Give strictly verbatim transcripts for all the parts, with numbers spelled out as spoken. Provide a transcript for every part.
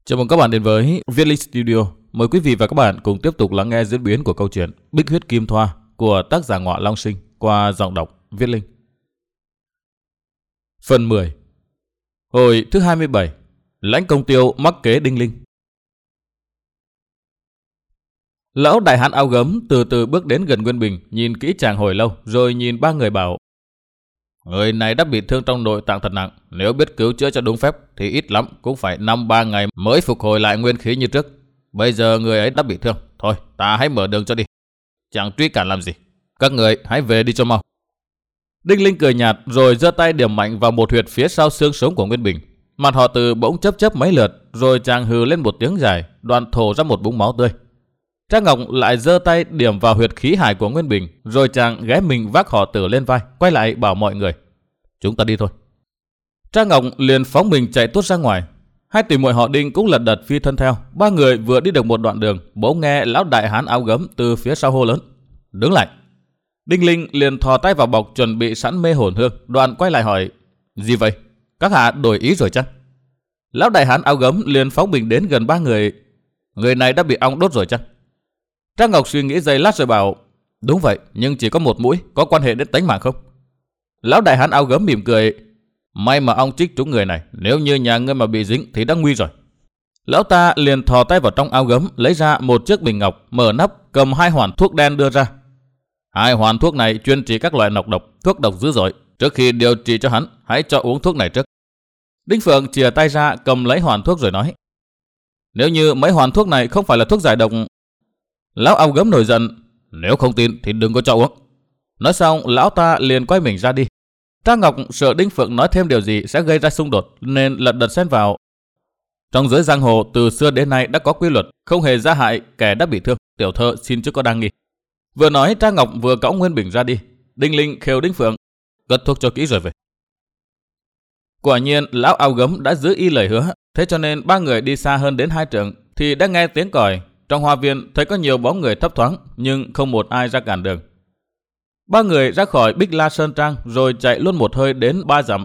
Chào mừng các bạn đến với Viết Linh Studio. Mời quý vị và các bạn cùng tiếp tục lắng nghe diễn biến của câu chuyện Bích Huyết Kim Thoa của tác giả Ngọa Long Sinh qua giọng đọc Viết Linh. Phần mười. Hồi thứ hai mươi bảy. Lãnh Công Tiêu mắc kế Đinh Linh. Lão đại hán áo gấm từ từ bước đến gần Nguyên Bình, nhìn kỹ chàng hồi lâu, rồi nhìn ba người bảo: Người này đã bị thương trong nội tạng thật nặng, nếu biết cứu chữa cho đúng phép thì ít lắm cũng phải năm ba ngày mới phục hồi lại nguyên khí như trước. Bây giờ người ấy đã bị thương, thôi ta hãy mở đường cho đi, chẳng truy cản làm gì. Các người hãy về đi cho mau. Đinh Linh cười nhạt rồi giơ tay điểm mạnh vào một huyệt phía sau xương sống của Nguyên Bình. Mặt họ Từ bỗng chớp chớp mấy lượt, rồi chàng hừ lên một tiếng dài, đoạn thổ ra một búng máu tươi. Trang Ngọc lại giơ tay điểm vào huyệt khí hải của Nguyên Bình, rồi chàng ghé mình vác họ Tử lên vai, quay lại bảo mọi người: Chúng ta đi thôi. Trang Ngọc liền phóng mình chạy tuốt ra ngoài. Hai tỷ muội họ Đinh cũng lật đật phi thân theo. Ba người vừa đi được một đoạn đường, bỗng nghe lão đại hán áo gấm từ phía sau hô lớn: Đứng lại! Đinh Linh liền thò tay vào bọc chuẩn bị sẵn mê hồn hương, đoạn quay lại hỏi: Gì vậy? Các hạ đổi ý rồi chăng? Lão đại hán áo gấm liền phóng mình đến gần ba người: Người này đã bị ong đốt rồi chăng? Trang Ngọc suy nghĩ giây lát rồi bảo: Đúng vậy, nhưng chỉ có một mũi, có quan hệ đến tính mạng không? Lão đại hán áo gấm mỉm cười: May mà ong chích trúng người này, nếu như nhà ngươi mà bị dính thì đã nguy rồi. Lão ta liền thò tay vào trong áo gấm, lấy ra một chiếc bình ngọc, mở nắp, cầm hai hoàn thuốc đen đưa ra. Hai hoàn thuốc này chuyên trị các loại nọc độc, thuốc độc dữ dội. Trước khi điều trị cho hắn, hãy cho uống thuốc này trước. Đinh Phượng chìa tay ra cầm lấy hoàn thuốc rồi nói: Nếu như mấy hoàn thuốc này không phải là thuốc giải độc. Lão áo gấm nổi giận: Nếu không tin thì đừng có cho uống. Nói xong lão ta liền quay mình ra đi. Trang Ngọc sợ Đinh Phượng nói thêm điều gì sẽ gây ra xung đột, nên lật đật xen vào: Trong giới giang hồ từ xưa đến nay đã có quy luật không hề gia hại kẻ đã bị thương, tiểu thơ xin chứ có đang nghi. Vừa nói Trang Ngọc vừa cõng Nguyên Bình ra đi. Đinh Linh khều Đinh Phượng: Cất thuốc cho kỹ rồi về. Quả nhiên lão áo gấm đã giữ y lời hứa. Thế cho nên ba người đi xa hơn đến hai trượng thì đã nghe tiếng còi. Trong hoa viên thấy có nhiều bóng người thấp thoáng, nhưng không một ai ra cản đường. Ba người ra khỏi Bích La Sơn Trang rồi chạy luôn một hơi đến ba dặm.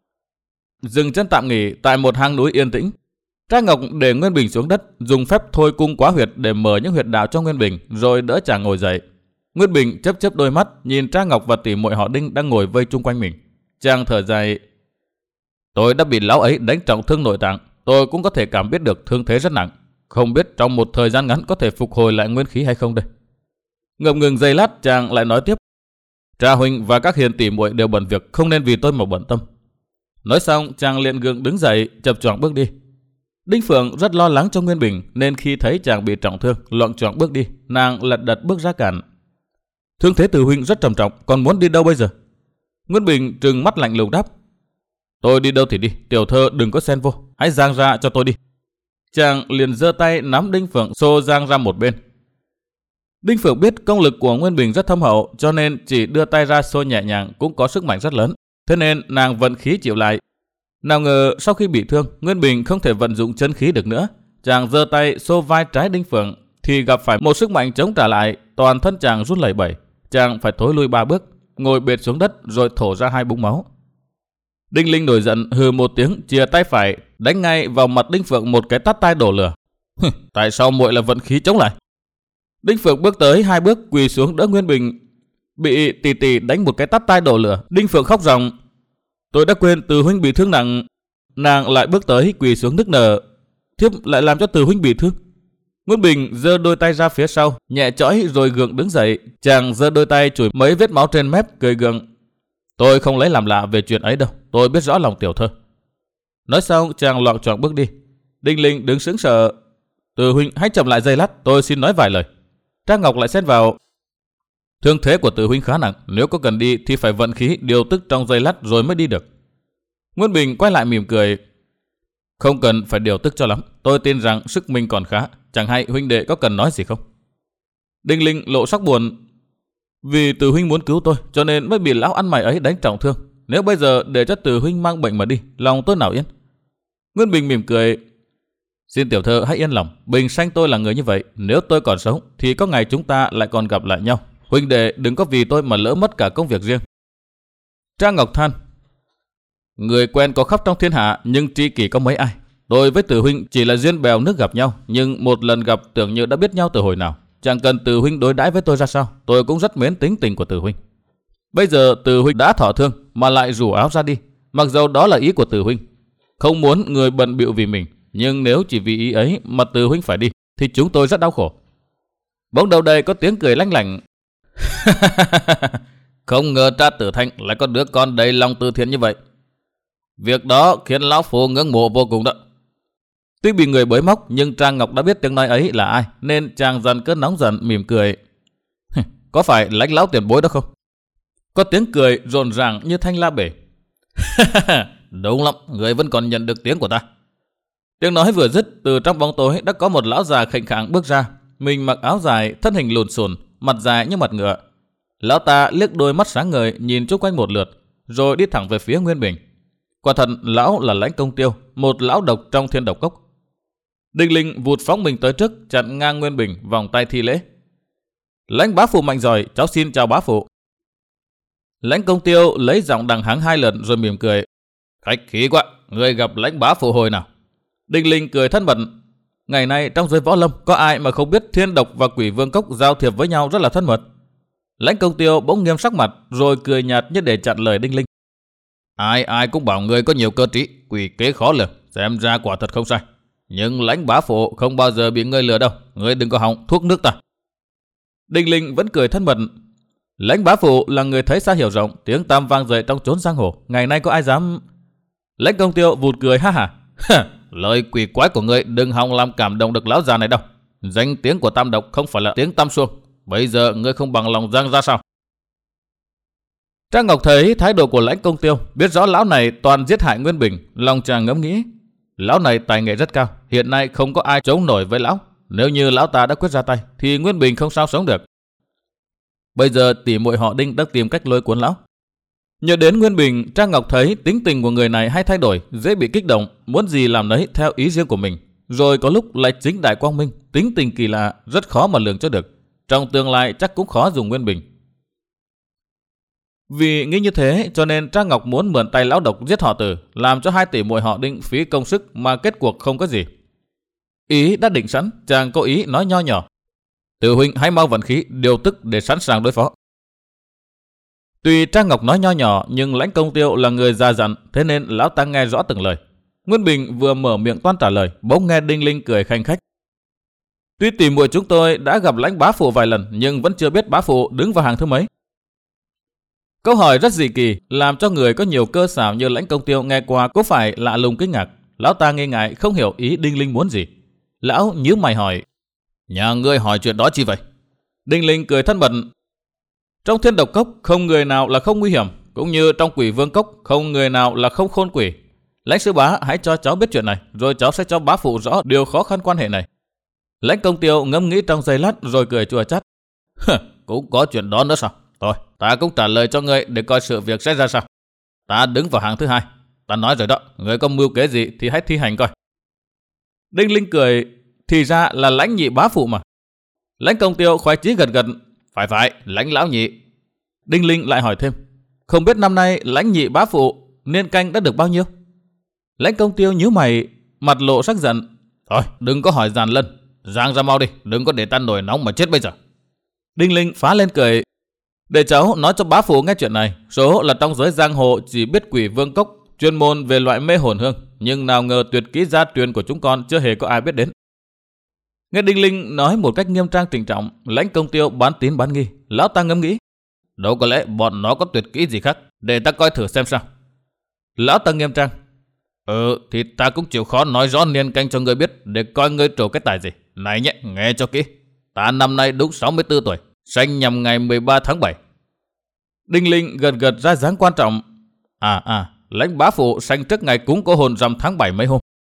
Dừng chân tạm nghỉ tại một hang núi yên tĩnh. Trang Ngọc để Nguyên Bình xuống đất, dùng phép thôi cung quá huyệt để mở những huyệt đạo cho Nguyên Bình, rồi đỡ chàng ngồi dậy. Nguyên Bình chớp chớp đôi mắt nhìn Trang Ngọc và tỷ muội họ Đinh đang ngồi vây chung quanh mình. Chàng thở dài: Tôi đã bị lão ấy đánh trọng thương nội tạng, tôi cũng có thể cảm biết được thương thế rất nặng. Không biết trong một thời gian ngắn có thể phục hồi lại nguyên khí hay không đây. Ngập ngừng giây lát chàng lại nói tiếp: Trà huynh và các hiền tỷ muội đều bận việc, không nên vì tôi mà bận tâm. Nói xong chàng liền gượng đứng dậy, chập choạng bước đi. Đinh Phượng rất lo lắng cho Nguyên Bình, nên khi thấy chàng bị trọng thương, loạng choạng bước đi, nàng lật đật bước ra cản. Thương thế từ huynh rất trầm trọng, còn muốn đi đâu bây giờ? Nguyên Bình trừng mắt lạnh lùng đáp: Tôi đi đâu thì đi, tiểu thơ đừng có xen vô, hãy giang ra cho tôi đi. Chàng liền giơ tay nắm Đinh Phượng xô giang ra một bên. Đinh Phượng biết công lực của Nguyên Bình rất thâm hậu, cho nên chỉ đưa tay ra xô nhẹ nhàng cũng có sức mạnh rất lớn. Thế nên nàng vận khí chịu lại. Nào ngờ sau khi bị thương, Nguyên Bình không thể vận dụng chân khí được nữa. Chàng giơ tay xô vai trái Đinh Phượng thì gặp phải một sức mạnh chống trả lại, toàn thân chàng run lẩy bẩy. Chàng phải thối lui ba bước, ngồi bệt xuống đất rồi thổ ra hai búng máu. Đinh Linh nổi giận hừ một tiếng, chìa tay phải đánh ngay vào mặt Đinh Phượng một cái tát tai đổ lửa. Tại sao muội là vận khí chống lại? Đinh Phượng bước tới hai bước quỳ xuống đỡ Nguyên Bình. Bị tỷ tỷ đánh một cái tát tai đổ lửa, Đinh Phượng khóc ròng: Tôi đã quên Từ huynh bị thương nặng. Nàng lại bước tới quỳ xuống nức nở: Thiếp lại làm cho Từ huynh bị thương. Nguyên Bình giơ đôi tay ra phía sau, nhẹ chõi rồi gượng đứng dậy. Chàng giơ đôi tay chùi mấy vết máu trên mép, cười gượng: Tôi không lấy làm lạ về chuyện ấy đâu, tôi biết rõ lòng tiểu thơ. Nói xong chàng loạng choạng bước đi. Đinh Linh đứng sững sờ: Từ huynh hãy chậm lại giây lát, tôi xin nói vài lời. Trang Ngọc lại xen vào: Thương thế của Từ huynh khá nặng, nếu có cần đi thì phải vận khí điều tức trong giây lát rồi mới đi được. Nguyên Bình quay lại mỉm cười: Không cần phải điều tức cho lắm, tôi tin rằng sức mình còn khá, chẳng hay huynh đệ có cần nói gì không? Đinh Linh lộ sắc buồn: Vì Từ huynh muốn cứu tôi, cho nên mới bị lão ăn mày ấy đánh trọng thương. Nếu bây giờ để cho Từ huynh mang bệnh mà đi, lòng tôi nào yên. Nguyên Bình mỉm cười: Xin tiểu thơ hãy yên lòng, bình sanh tôi là người như vậy, nếu tôi còn sống thì có ngày chúng ta lại còn gặp lại nhau. Huynh đệ đừng có vì tôi mà lỡ mất cả công việc riêng. Trang Ngọc than: Người quen có khắp trong thiên hạ, nhưng tri kỷ có mấy ai? Tôi với Từ huynh chỉ là duyên bèo nước gặp nhau, nhưng một lần gặp tưởng như đã biết nhau từ hồi nào. Chẳng cần Từ huynh đối đãi với tôi ra sao, tôi cũng rất mến tính tình của Từ huynh. Bây giờ Từ huynh đã thọ thương mà lại rủ áo ra đi, mặc dầu đó là ý của Từ huynh, không muốn người bận bịu vì mình, nhưng nếu chỉ vì ý ấy mà Từ huynh phải đi thì chúng tôi rất đau khổ. Bỗng đầu đây có tiếng cười lanh lảnh. Không ngờ cha Tử Thanh lại có đứa con đầy lòng từ thiện như vậy. Việc đó khiến lão phu ngưỡng mộ vô cùng đó. Tuy bị người bới móc nhưng Trang Ngọc đã biết tiếng nói ấy là ai, nên chàng dần cơn nóng giận mỉm cười. Có phải Lãnh lão tiền bối đó không? Có tiếng cười rộn ràng như thanh la bể. Đúng lắm, người vẫn còn nhận được tiếng của ta. Tiếng nói vừa dứt, từ trong bóng tối đã có một lão già khệnh khạng bước ra. Mình mặc áo dài, thân hình lùn xùn, mặt dài như mặt ngựa. Lão ta liếc đôi mắt sáng ngời nhìn chung quanh một lượt, rồi đi thẳng về phía Nguyên Bình. Quả thật lão là Lãnh Công Tiêu, một lão độc trong Thiên Độc Cốc. Đinh Linh vụt phóng mình tới trước, chặn ngang Nguyên Bình, vòng tay thi lễ. Lãnh bá phụ mạnh giỏi, cháu xin chào bá phụ. Lãnh Công Tiêu lấy giọng đằng hắng hai lần rồi mỉm cười. Khách khí quá, người gặp Lãnh bá phụ hồi nào? Đinh Linh cười thân mật. Ngày nay trong giới võ lâm có ai mà không biết Thiên Độc và Quỷ Vương Cốc giao thiệp với nhau rất là thân mật. Lãnh Công Tiêu bỗng nghiêm sắc mặt rồi cười nhạt như để chặn lời Đinh Linh. Ai ai cũng bảo người có nhiều cơ trí, quỷ kế khó lường, xem ra quả thật không sai. Nhưng Lãnh bá phụ không bao giờ bị ngươi lừa đâu, ngươi đừng có hỏng thuốc nước ta. Đinh Linh vẫn cười thân mật. Lãnh bá phụ là người thấy xa hiểu rộng, tiếng tăm vang dậy trong chốn giang hồ, ngày nay có ai dám... Lãnh Công Tiêu vụt cười ha hả. Lời quỷ quái của ngươi đừng hòng làm cảm động được lão già này đâu. Danh tiếng của Tam Độc không phải là tiếng tam xuông. Bây giờ ngươi không bằng lòng giang ra sao? Trang Ngọc thấy thái độ của Lãnh Công Tiêu, biết rõ lão này toàn giết hại Nguyên Bình, lòng chàng ngẫm nghĩ. Lão này tài nghệ rất cao, hiện nay không có ai chống nổi với lão. Nếu như lão ta đã quyết ra tay thì Nguyên Bình không sao sống được. Bây giờ tỷ muội họ Đinh đã tìm cách lôi cuốn lão. Nhớ đến Nguyên Bình, Trang Ngọc thấy tính tình của người này hay thay đổi, dễ bị kích động, muốn gì làm nấy theo ý riêng của mình. Rồi có lúc lại chính đại quang minh, tính tình kỳ lạ, rất khó mà lường cho được. Trong tương lai chắc cũng khó dùng Nguyên Bình. Vì nghĩ như thế cho nên Trang Ngọc muốn mượn tay lão độc giết họ Từ, làm cho hai tỷ muội họ Đinh phí công sức mà kết cuộc không có gì. Ý đã định sẵn, chàng có ý nói nho nhỏ. Từ huynh hãy mau vận khí, điều tức để sẵn sàng đối phó. Tuy Trang Ngọc nói nho nhỏ nhưng Lãnh Công Tiêu là người già dặn, thế nên lão ta nghe rõ từng lời. Nguyên Bình vừa mở miệng toan trả lời, bỗng nghe Đinh Linh cười khanh khách. Tuy tỷ muội chúng tôi đã gặp Lãnh bá phụ vài lần nhưng vẫn chưa biết bá phụ đứng vào hàng thứ mấy. Câu hỏi rất dị kỳ, làm cho người có nhiều cơ xảo như Lãnh Công Tiêu nghe qua có phải lạ lùng kinh ngạc. Lão ta nghi ngại không hiểu ý Đinh Linh muốn gì. Lão nhíu mày hỏi. Nhà ngươi hỏi chuyện đó chi vậy? Đinh Linh cười thân mật. Trong Thiên Độc Cốc không người nào là không nguy hiểm, cũng như trong Quỷ Vương Cốc không người nào là không khôn quỷ. Lãnh sư bá hãy cho cháu biết chuyện này, rồi cháu sẽ cho bá phụ rõ điều khó khăn quan hệ này. Lãnh Công Tiêu ngẫm nghĩ trong giây lát rồi cười chua chát. Cũng có chuyện đó nữa sao? Thôi, ta cũng trả lời cho ngươi để coi sự việc sẽ ra sao. Ta đứng vào hàng thứ hai. Ta nói rồi đó, ngươi có mưu kế gì thì hãy thi hành coi. Đinh Linh cười, thì ra là Lãnh nhị bá phụ mà. Lãnh Công Tiêu khoái chí gật gật. Phải phải, Lãnh lão nhị. Đinh Linh lại hỏi thêm. Không biết năm nay Lãnh nhị bá phụ niên canh đã được bao nhiêu? Lãnh Công Tiêu nhíu mày, mặt lộ sắc giận. Thôi, đừng có hỏi giàn lân. Giang ra mau đi, đừng có để ta nổi nóng mà chết bây giờ. Đinh Linh phá lên cười. Để cháu nói cho bá phụ nghe chuyện này. Số là trong giới giang hồ chỉ biết Quỷ Vương Cốc chuyên môn về loại mê hồn hương, nhưng nào ngờ tuyệt kỹ gia truyền của chúng con chưa hề có ai biết đến. Nghe Đinh Linh nói một cách nghiêm trang trịnh trọng, Lãnh Công Tiêu bán tín bán nghi. Lão ta ngẫm nghĩ. Đâu có lẽ bọn nó có tuyệt kỹ gì khác, để ta coi thử xem sao. Lão ta nghiêm trang. Ừ thì ta cũng chịu khó nói rõ niên canh cho ngươi biết, để coi ngươi trổ cái tài gì. Này nhé, nghe cho kỹ. Ta năm nay đúng sáu mươi tư tuổi, sinh nhằm ngày mười ba tháng bảy. Đinh Linh gật gật ra dáng quan trọng. À à, Lãnh bá phụ sinh trước ngày cúng cô hồn rằm tháng bảy mấy hôm.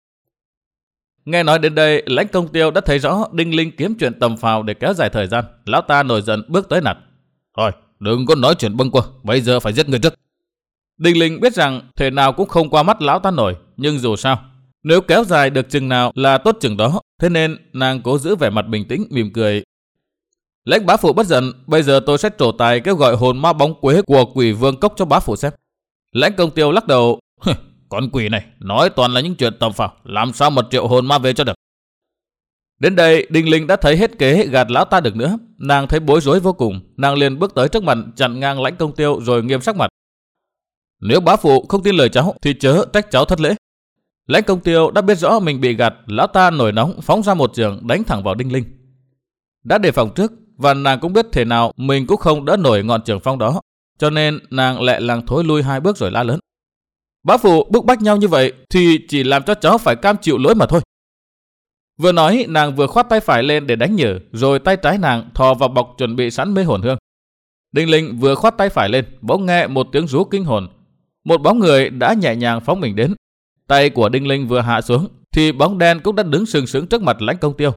Nghe nói đến đây, Lãnh Công Tiêu đã thấy rõ Đinh Linh kiếm chuyện tầm phào để kéo dài thời gian. Lão ta nổi giận bước tới nạt. Thôi, đừng có nói chuyện bâng quơ, bây giờ phải giết người trước. Đinh Linh biết rằng thể nào cũng không qua mắt lão ta nổi, nhưng dù sao, nếu kéo dài được chừng nào là tốt chừng đó, thế nên nàng cố giữ vẻ mặt bình tĩnh, mỉm cười. Lãnh bá phụ bất giận, bây giờ tôi sẽ trổ tài kêu gọi hồn ma bóng quế của Quỷ Vương Cốc cho bá phụ xem. Lãnh Công Tiêu lắc đầu. con quỷ này nói toàn là những chuyện tầm phào, làm sao mà triệu hồn ma về cho được. Đến đây Đinh Linh đã thấy hết kế gạt lão ta được nữa. Nàng thấy bối rối vô cùng, nàng liền bước tới trước mặt chặn ngang Lãnh Công Tiêu rồi nghiêm sắc mặt. Nếu bá phụ không tin lời cháu thì chớ trách cháu thất lễ. Lãnh Công Tiêu đã biết rõ mình bị gạt, lão ta nổi nóng phóng ra một chưởng đánh thẳng vào Đinh Linh. Đã đề phòng trước và nàng cũng biết thế nào mình cũng không đỡ nổi ngọn chưởng phong đó, cho nên nàng lẹ làng thối lui hai bước rồi la lớn. Bá phụ bức bách nhau như vậy thì chỉ làm cho cháu phải cam chịu lỗi mà thôi. Vừa nói nàng vừa khoát tay phải lên để đánh nhử, rồi tay trái nàng thò vào bọc chuẩn bị sẵn mê hồn hương. Đinh Linh vừa khoát tay phải lên, bỗng nghe một tiếng rú kinh hồn. Một bóng người đã nhẹ nhàng phóng mình đến. Tay của Đinh Linh vừa hạ xuống thì bóng đen cũng đã đứng sừng sững trước mặt Lãnh Công Tiêu.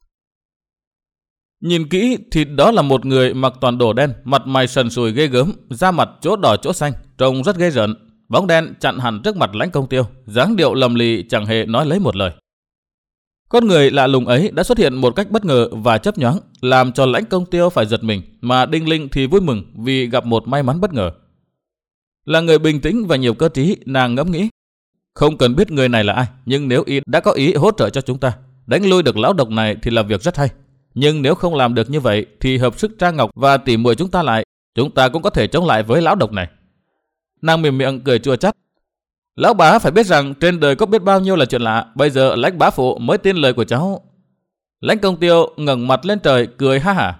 Nhìn kỹ thì đó là một người mặc toàn đồ đen, mặt mày sần sùi ghê gớm, da mặt chỗ đỏ chỗ xanh, trông rất ghê rợn. Bóng đen chặn hẳn trước mặt Lãnh Công Tiêu, dáng điệu lầm lì chẳng hề nói lấy một lời. Con người lạ lùng ấy đã xuất hiện một cách bất ngờ và chớp nhoáng, làm cho Lãnh Công Tiêu phải giật mình, mà Đinh Linh thì vui mừng vì gặp một may mắn bất ngờ. Là người bình tĩnh và nhiều cơ trí, nàng ngẫm nghĩ, không cần biết người này là ai, nhưng nếu y đã có ý hỗ trợ cho chúng ta, đánh lui được lão độc này thì là việc rất hay. Nhưng nếu không làm được như vậy thì hợp sức Trang Ngọc và tỉ muội chúng ta lại, chúng ta cũng có thể chống lại với lão độc này. Nàng mỉm miệng cười chua chát. Lão bá phải biết rằng trên đời có biết bao nhiêu là chuyện lạ, bây giờ Lãnh bá phụ mới tin lời của cháu. Lãnh Công Tiêu ngẩng mặt lên trời cười ha hả.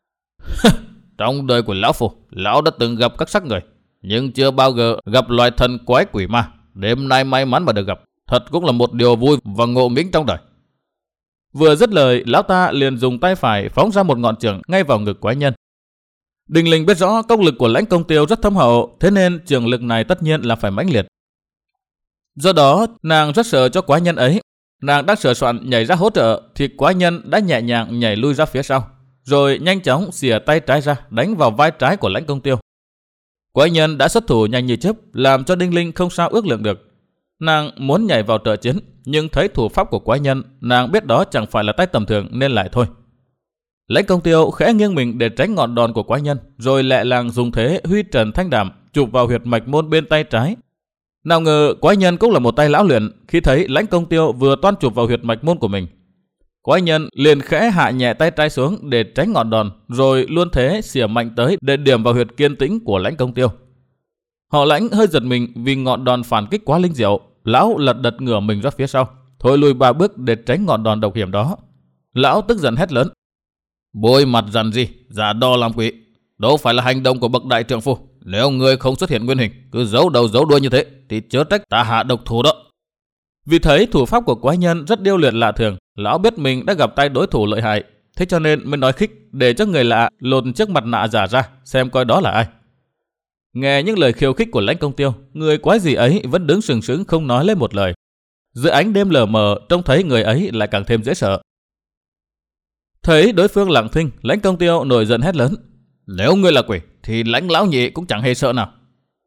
Trong đời của lão phụ, lão đã từng gặp các sắc người, nhưng chưa bao giờ gặp loài thần quái quỷ ma. Đêm nay may mắn mà được gặp, thật cũng là một điều vui và ngộ nghĩnh trong đời. Vừa dứt lời, lão ta liền dùng tay phải phóng ra một ngọn chưởng ngay vào ngực quái nhân. Đinh Linh biết rõ công lực của Lãnh Công Tiêu rất thâm hậu, thế nên chưởng lực này tất nhiên là phải mãnh liệt. Do đó, nàng rất sợ cho quái nhân ấy. Nàng đang sửa soạn nhảy ra hỗ trợ thì quái nhân đã nhẹ nhàng nhảy lui ra phía sau, rồi nhanh chóng xìa tay trái ra đánh vào vai trái của Lãnh Công Tiêu. Quái nhân đã xuất thủ nhanh như chớp, làm cho Đinh Linh không sao ước lượng được. Nàng muốn nhảy vào trợ chiến, nhưng thấy thủ pháp của quái nhân, nàng biết đó chẳng phải là tay tầm thường nên lại thôi. Lãnh Công Tiêu khẽ nghiêng mình để tránh ngọn đòn của quái nhân, rồi lẹ làng dùng thế huy trần thanh đàm chụp vào huyệt mạch môn bên tay trái. Nào ngờ quái nhân cũng là một tay lão luyện, khi thấy Lãnh Công Tiêu vừa toan chụp vào huyệt mạch môn của mình, quái nhân liền khẽ hạ nhẹ tay trái xuống để tránh ngọn đòn, rồi luôn thế xỉa mạnh tới để điểm vào huyệt kiên tĩnh của Lãnh Công Tiêu. Họ Lãnh hơi giật mình vì ngọn đòn phản kích quá linh diệu, lão lật đật ngửa mình ra phía sau, thôi lùi ba bước để tránh ngọn đòn độc hiểm đó. Lão tức giận hét lớn: Bôi mặt dằn gì, giả đo làm quỷ, đâu phải là hành động của bậc đại trượng phu. Nếu người không xuất hiện nguyên hình, cứ giấu đầu giấu đuôi như thế thì chớ trách ta hạ độc thủ đó. Vì thấy thủ pháp của quái nhân rất điêu luyện lạ thường, lão biết mình đã gặp tay đối thủ lợi hại, thế cho nên mới nói khích để cho người lạ lột chiếc mặt nạ giả ra xem coi đó là ai. Nghe những lời khiêu khích của Lãnh Công Tiêu, người quái gì ấy vẫn đứng sừng sững không nói lên một lời. Giữa ánh đêm lờ mờ, trông thấy người ấy lại càng thêm dễ sợ. Thấy đối phương lặng thinh, Lãnh Công Tiêu nổi giận hét lớn: Nếu ngươi là quỷ thì Lãnh lão nhị cũng chẳng hề sợ nào.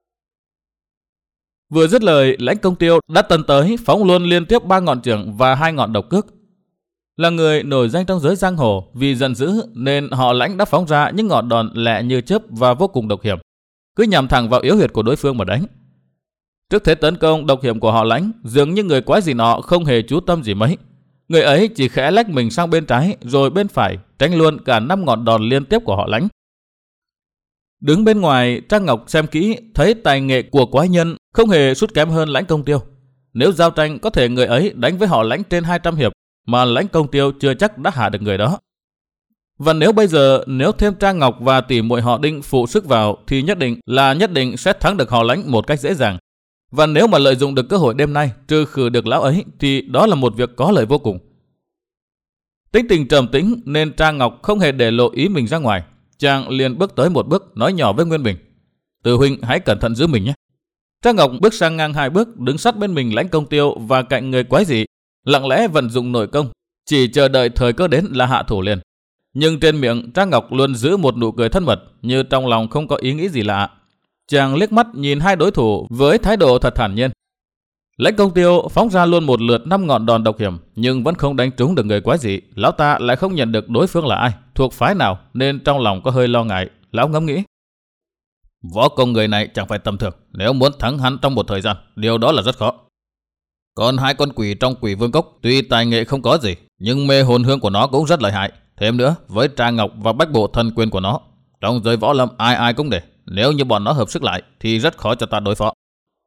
Vừa dứt lời, Lãnh Công Tiêu đã tấn tới phóng luôn liên tiếp ba ngọn chưởng và hai ngọn độc cước. Là người nổi danh trong giới giang hồ, vì giận dữ nên họ Lãnh đã phóng ra những ngọn đòn lẹ như chớp và vô cùng độc hiểm, cứ nhằm thẳng vào yếu huyệt của đối phương mà đánh. Trước thế tấn công độc hiểm của họ Lãnh, dường như người quái gì nọ không hề chú tâm gì mấy. Người ấy chỉ khẽ lách mình sang bên trái rồi bên phải, tránh luôn cả năm ngọn đòn liên tiếp của họ Lãnh. Đứng bên ngoài, Trang Ngọc xem kỹ thấy tài nghệ của quái nhân không hề sút kém hơn Lãnh Công Tiêu. Nếu giao tranh có thể người ấy đánh với họ Lãnh trên hai trăm hiệp, mà Lãnh Công Tiêu chưa chắc đã hạ được người đó. Và nếu bây giờ nếu thêm Trang Ngọc và tỷ muội họ Đinh phụ sức vào thì nhất định là nhất định sẽ thắng được họ Lãnh một cách dễ dàng. Và nếu mà lợi dụng được cơ hội đêm nay trừ khử được lão ấy thì đó là một việc có lợi vô cùng. Tính tình trầm tĩnh nên Trang Ngọc không hề để lộ ý mình ra ngoài. Chàng liền bước tới một bước nói nhỏ với Nguyên Bình: Từ huynh hãy cẩn thận giữ mình nhé. Trang Ngọc bước sang ngang hai bước, đứng sát bên mình Lãnh Công Tiêu và cạnh người quái dị, lặng lẽ vận dụng nội công, chỉ chờ đợi thời cơ đến là hạ thủ liền. Nhưng trên miệng Trang Ngọc luôn giữ một nụ cười thân mật, như trong lòng không có ý nghĩ gì lạ. Chàng liếc mắt nhìn hai đối thủ với thái độ thật thản nhiên. Lãnh Công Tiêu phóng ra luôn một lượt năm ngọn đòn độc hiểm, nhưng vẫn không đánh trúng được người quái dị. Lão ta lại không nhận được đối phương là ai, thuộc phái nào, nên trong lòng có hơi lo ngại. Lão ngẫm nghĩ: Võ công người này chẳng phải tầm thường, nếu muốn thắng hắn trong một thời gian, điều đó là rất khó. Còn hai con quỷ trong Quỷ Vương Cốc tuy tài nghệ không có gì, nhưng mê hồn hương của nó cũng rất lợi hại. Thêm nữa, với Trang Ngọc và bách bộ thần quyền của nó, trong giới võ lâm ai ai cũng để. Nếu như bọn nó hợp sức lại thì rất khó cho ta đối phó.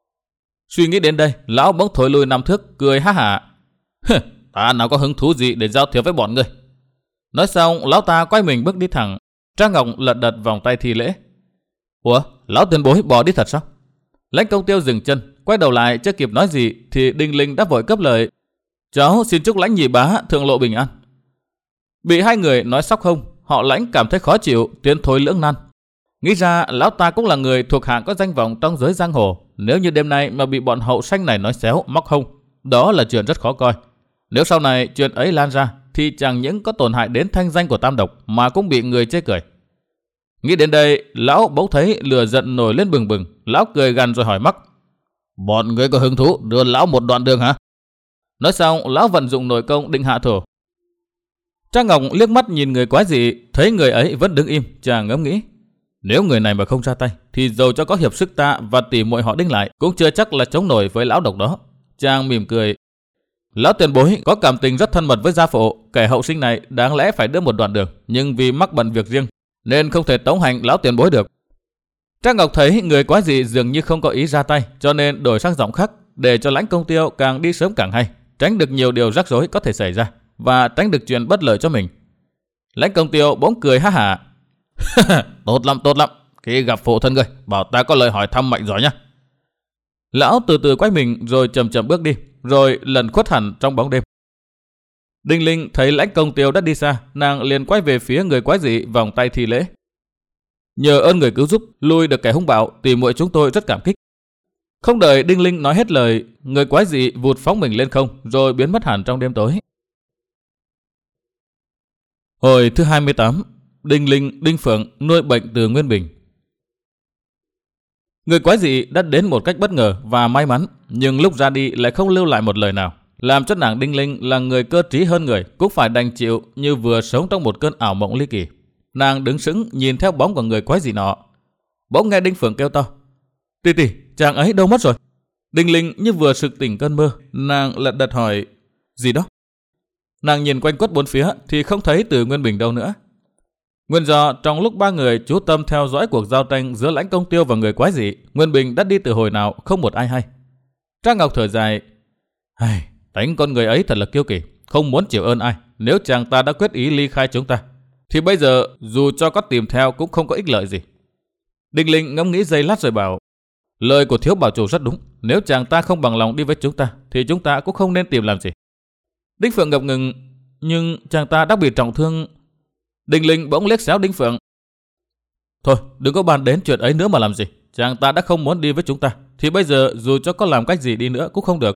Suy nghĩ đến đây, lão bỗng thối lùi năm thước, cười ha hả. Ta nào có hứng thú gì để giao thiệp với bọn ngươi. Nói xong, lão ta quay mình bước đi thẳng. Trang Ngọc lật đật vòng tay thi lễ. Ủa, lão tiền bối bỏ đi thật sao? Lãnh Công Tiêu dừng chân, quay đầu lại chưa kịp nói gì thì Đinh Linh đã vội cấp lời. Cháu xin chúc Lãnh nhị bá thượng lộ bình an. Bị hai người nói sóc hông, họ Lãnh cảm thấy khó chịu, tiến thôi lưỡng nan. Nghĩ ra lão ta cũng là người thuộc hạng có danh vọng trong giới giang hồ. Nếu như đêm nay mà bị bọn hậu sanh này nói xéo, móc hông, đó là chuyện rất khó coi. Nếu sau này chuyện ấy lan ra thì chẳng những có tổn hại đến thanh danh của Tam Độc mà cũng bị người chê cười. Nghĩ đến đây, lão bỗng thấy lửa giận nổi lên bừng bừng. Lão cười gằn rồi hỏi mắc. Bọn người có hứng thú đưa lão một đoạn đường hả? Nói xong, lão vận dụng nội công định hạ thổ. Trang Ngọc liếc mắt nhìn người quái dị, thấy người ấy vẫn đứng im, chàng ngẫm nghĩ. Nếu người này mà không ra tay, thì dầu cho có hiệp sức ta và tỉ muội họ Đinh lại, cũng chưa chắc là chống nổi với lão độc đó. Chàng mỉm cười. Lão tiền bối có cảm tình rất thân mật với gia phụ, kẻ hậu sinh này đáng lẽ phải đưa một đoạn đường, nhưng vì mắc bận việc riêng, nên không thể tống hành lão tiền bối được. Trang Ngọc thấy người quái dị dường như không có ý ra tay, cho nên đổi sang giọng khác, để cho Lãnh Công Tiêu càng đi sớm càng hay, tránh được nhiều điều rắc rối có thể xảy ra, và tránh được chuyện bất lợi cho mình. Lãnh Công Tiêu bỗng cười ha hả. Tốt lắm, tốt lắm. Khi gặp phụ thân ngươi, bảo ta có lời hỏi thăm mạnh giỏi nhá. Lão từ từ quay mình rồi chậm chậm bước đi, rồi lần khuất hẳn trong bóng đêm. Đinh Linh thấy Lãnh Công Tiêu đã đi xa, nàng liền quay về phía người quái dị vòng tay thi lễ. Nhờ ơn người cứu giúp, lui được kẻ hung bạo, tỉ muội chúng tôi rất cảm kích. Không đợi Đinh Linh nói hết lời, người quái dị vụt phóng mình lên không, rồi biến mất hẳn trong đêm tối. Hồi thứ hai mươi tám, Đinh Linh, Đinh Phượng nuôi bệnh từ Nguyên Bình. Người quái dị đã đến một cách bất ngờ và may mắn, nhưng lúc ra đi lại không lưu lại một lời nào, làm cho nàng Đinh Linh là người cơ trí hơn người cũng phải đành chịu như vừa sống trong một cơn ảo mộng ly kỳ. Nàng đứng sững nhìn theo bóng của người quái dị nọ. Bỗng nghe Đinh Phượng kêu to. Tì tì, chàng ấy đâu mất rồi? Đinh Linh như vừa sực tỉnh cơn mơ, nàng lật đật hỏi. Gì đó? Nàng nhìn quanh quất bốn phía thì không thấy Từ Nguyên Bình đâu nữa. Nguyên do trong lúc ba người chú tâm theo dõi cuộc giao tranh giữa Lãnh Công Tiêu và người quái dị, Nguyên Bình đã đi từ hồi nào không một ai hay. Trang Ngọc thở dài. Ai, tánh con người ấy thật là kiêu kỳ, không muốn chịu ơn ai. Nếu chàng ta đã quyết ý ly khai chúng ta, thì bây giờ dù cho có tìm theo cũng không có ích lợi gì. Đinh Linh ngẫm nghĩ giây lát rồi bảo. Lời của thiếu bảo chủ rất đúng. Nếu chàng ta không bằng lòng đi với chúng ta, thì chúng ta cũng không nên tìm làm gì. Đinh Phượng ngập ngừng. Nhưng chàng ta đã bị trọng thương. Đinh Linh bỗng liếc xéo Đinh Phượng. Thôi đừng có bàn đến chuyện ấy nữa mà làm gì. Chàng ta đã không muốn đi với chúng ta, thì bây giờ dù cho có làm cách gì đi nữa cũng không được.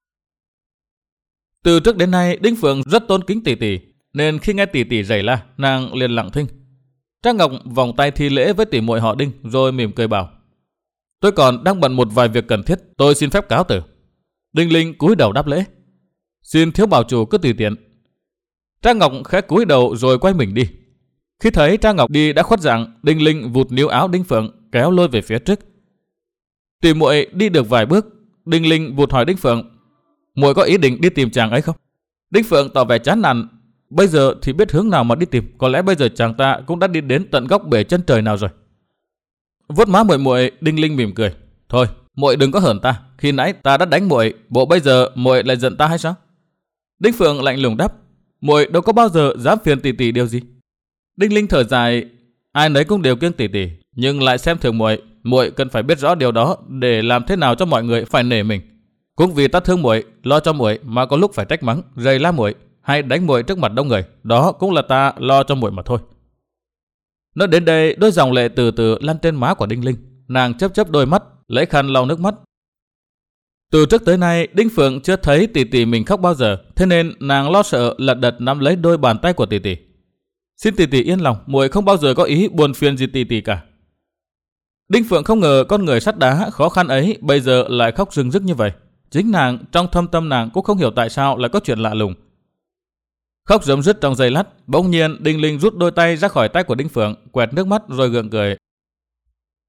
Từ trước đến nay Đinh Phượng rất tôn kính tỷ tỷ, nên khi nghe tỷ tỷ rầy la, nàng liền lặng thinh. Trang Ngọc vòng tay thi lễ với tỷ muội họ Đinh, rồi mỉm cười bảo. Tôi còn đang bận một vài việc cần thiết, tôi xin phép cáo từ. Đinh Linh cúi đầu đáp lễ. Xin thiếu bảo chủ cứ tùy tiện. Trang Ngọc khẽ cúi đầu rồi quay mình đi. Khi thấy Trang Ngọc đi đã khuất dạng, Đinh Linh vụt níu áo Đinh Phượng kéo lôi về phía trước. Tỷ muội đi được vài bước, Đinh Linh vụt hỏi Đinh Phượng. Muội có ý định đi tìm chàng ấy không? Đinh Phượng tỏ vẻ chán nản. Bây giờ thì biết hướng nào mà đi tìm, có lẽ bây giờ chàng ta cũng đã đi đến tận góc bể chân trời nào rồi. Vuốt má muội muội, Đinh Linh mỉm cười. Thôi, muội đừng có hờn ta, khi nãy ta đã đánh muội, bộ bây giờ muội lại giận ta hay sao? Đinh Phượng lạnh lùng đáp. Muội đâu có bao giờ dám phiền tỷ tỷ điều gì. Đinh Linh thở dài. Ai nấy cũng đều kiêng tỷ tỷ, nhưng lại xem thường muội, muội cần phải biết rõ điều đó để làm thế nào cho mọi người phải nể mình. Cũng vì ta thương muội, lo cho muội mà có lúc phải trách mắng, rầy la muội hay đánh muội trước mặt đông người, đó cũng là ta lo cho muội mà thôi. Nói đến đây, đôi dòng lệ từ từ lăn trên má của Đinh Linh, nàng chớp chớp đôi mắt, lấy khăn lau nước mắt. Từ trước tới nay, Đinh Phượng chưa thấy tỷ tỷ mình khóc bao giờ, thế nên nàng lo sợ lật đật nắm lấy đôi bàn tay của tỷ tỷ. Xin tỷ tỷ yên lòng, muội không bao giờ có ý buồn phiền gì tỷ tỷ cả. Đinh Phượng không ngờ con người sắt đá khó khăn ấy bây giờ lại khóc rưng rức như vậy. Chính nàng trong thâm tâm nàng cũng không hiểu tại sao lại có chuyện lạ lùng. Khóc rấm rứt trong giây lát, bỗng nhiên Đinh Linh rút đôi tay ra khỏi tay của Đinh Phượng, quẹt nước mắt rồi gượng cười.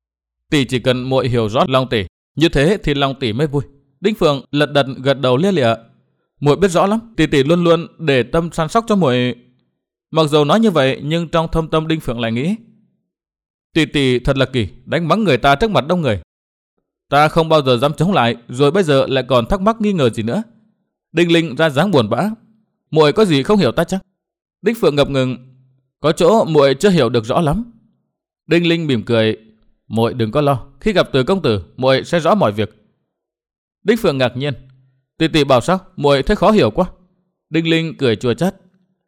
Tỷ chỉ cần muội hiểu rõ lòng tỷ, như thế thì lòng tỷ mới vui. Đinh Phượng lật đật gật đầu lia lịa. Muội biết rõ lắm, tỷ tỷ luôn luôn để tâm săn sóc cho muội. Mặc dù nói như vậy nhưng trong thâm tâm Đinh Phượng lại nghĩ, tỷ tỷ thật là kỳ, đánh mắng người ta trước mặt đông người. Ta không bao giờ dám chống lại, rồi bây giờ lại còn thắc mắc nghi ngờ gì nữa. Đinh Linh ra dáng buồn bã. Muội có gì không hiểu ta chắc? Đinh Phượng ngập ngừng. Có chỗ muội chưa hiểu được rõ lắm. Đinh Linh mỉm cười. Muội đừng có lo, khi gặp Từ công tử, muội sẽ rõ mọi việc. Đinh Phượng ngạc nhiên. Tỷ tỷ bảo sao? Muội thấy khó hiểu quá. Đinh Linh cười chua chát.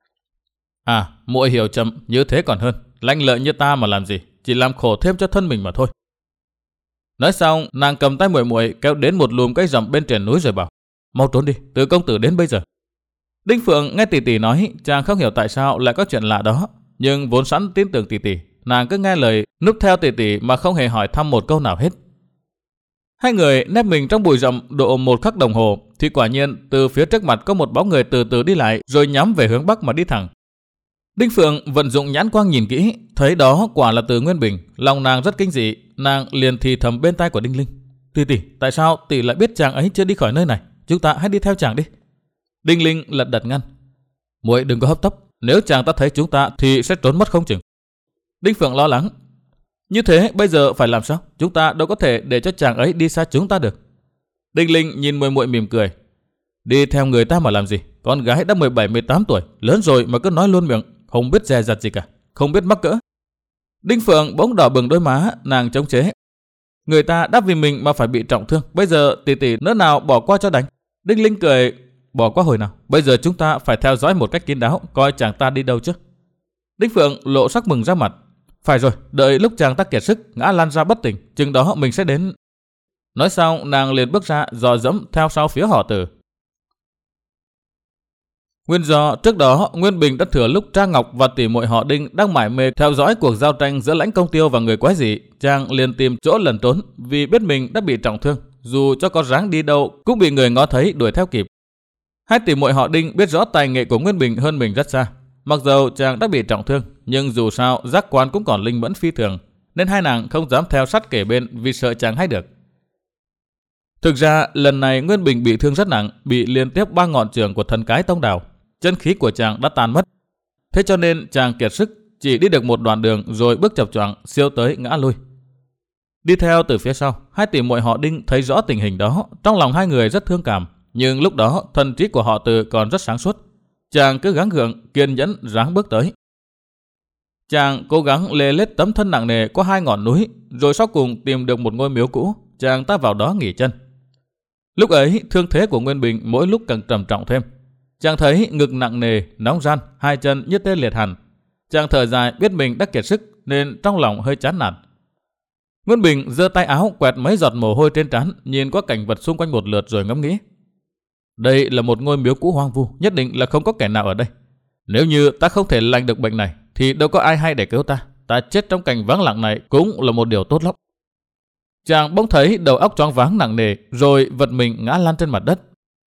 À, muội hiểu chậm, như thế còn hơn. Lanh lợi như ta mà làm gì, chỉ làm khổ thêm cho thân mình mà thôi. Nói xong, nàng cầm tay muội muội kéo đến một lùm cây rậm bên trên núi rồi bảo, mau trốn đi, Từ công tử đến bây giờ. Đinh Phượng nghe tỷ tỷ nói, chàng không hiểu tại sao lại có chuyện lạ đó, nhưng vốn sẵn tin tưởng tỷ tỷ, nàng cứ nghe lời núp theo tỷ tỷ mà không hề hỏi thăm một câu nào hết. Hai người nép mình trong bụi rậm độ một khắc đồng hồ, thì quả nhiên từ phía trước mặt có một bóng người từ từ đi lại, rồi nhắm về hướng bắc mà đi thẳng. Đinh Phượng vận dụng nhãn quang nhìn kỹ, thấy đó quả là Từ Nguyên Bình, lòng nàng rất kinh dị, nàng liền thì thầm bên tai của Đinh Linh. Tỷ tỷ, tại sao tỷ lại biết chàng ấy chưa đi khỏi nơi này? Chúng ta hãy đi theo chàng đi. Đinh Linh lật đật ngăn. Muội đừng có hấp tấp, nếu chàng ta thấy chúng ta thì sẽ trốn mất không chừng. Đinh Phượng lo lắng. Như thế bây giờ phải làm sao? Chúng ta đâu có thể để cho chàng ấy đi xa chúng ta được. Đinh Linh nhìn muội muội mỉm cười. Đi theo người ta mà làm gì? Con gái đã mười bảy mười tám tuổi, lớn rồi mà cứ nói luôn miệng, không biết dè dặt gì cả, không biết mắc cỡ. Đinh Phượng bỗng đỏ bừng đôi má, nàng chống chế. Người ta đã vì mình mà phải bị trọng thương, bây giờ tỷ tỷ nỡ nào bỏ qua cho đánh. Đinh Linh cười. Bỏ qua hồi nào? Bây giờ chúng ta phải theo dõi một cách kín đáo, coi chàng ta đi đâu chứ. Đinh Phượng lộ sắc mừng ra mặt. Phải rồi, đợi lúc chàng ta kiệt sức, ngã lăn ra bất tỉnh, chừng đó mình sẽ đến. Nói xong, nàng liền bước ra, dò dẫm theo sau phía họ Từ. Nguyên do trước đó Nguyên Bình đã thừa lúc Trang Ngọc và tỷ muội họ Đinh đang mải mê theo dõi cuộc giao tranh giữa Lãnh Công Tiêu và người quái dị, chàng liền tìm chỗ lẩn trốn vì biết mình đã bị trọng thương, dù cho có ráng đi đâu cũng bị người ngó thấy đuổi theo kịp. Hai tỷ muội họ Đinh biết rõ tài nghệ của Nguyên Bình hơn mình rất xa. Mặc dầu chàng đã bị trọng thương, nhưng dù sao giác quan cũng còn linh mẫn phi thường, nên hai nàng không dám theo sát kề bên vì sợ chàng hay được. Thực ra lần này Nguyên Bình bị thương rất nặng, bị liên tiếp ba ngọn chưởng của thần cái tông đào, chân khí của chàng đã tan mất. Thế cho nên chàng kiệt sức, chỉ đi được một đoạn đường rồi bước chập choạng siêu tới ngã lui. Đi theo từ phía sau, hai tỷ muội họ Đinh thấy rõ tình hình đó, trong lòng hai người rất thương cảm. Nhưng lúc đó thần trí của họ Từ còn rất sáng suốt. Chàng cứ gắng gượng, kiên nhẫn ráng bước tới. Chàng cố gắng lê lết tấm thân nặng nề qua hai ngọn núi, rồi sau cùng tìm được một ngôi miếu cũ, chàng ta vào đó nghỉ chân. Lúc ấy thương thế của Nguyên Bình mỗi lúc càng trầm trọng thêm. Chàng thấy ngực nặng nề, nóng ran, hai chân như tê liệt hẳn. Chàng thở dài biết mình đã kiệt sức nên trong lòng hơi chán nản. Nguyên Bình giơ tay áo quẹt mấy giọt mồ hôi trên trán, nhìn qua cảnh vật xung quanh một lượt rồi ngẫm nghĩ. Đây là một ngôi miếu cũ hoang vu, nhất định là không có kẻ nào ở đây. Nếu như ta không thể lành được bệnh này thì đâu có ai hay để cứu ta. Ta chết trong cảnh vắng lặng này cũng là một điều tốt lắm. Chàng bỗng thấy đầu óc choáng váng nặng nề, rồi vật mình ngã lăn trên mặt đất.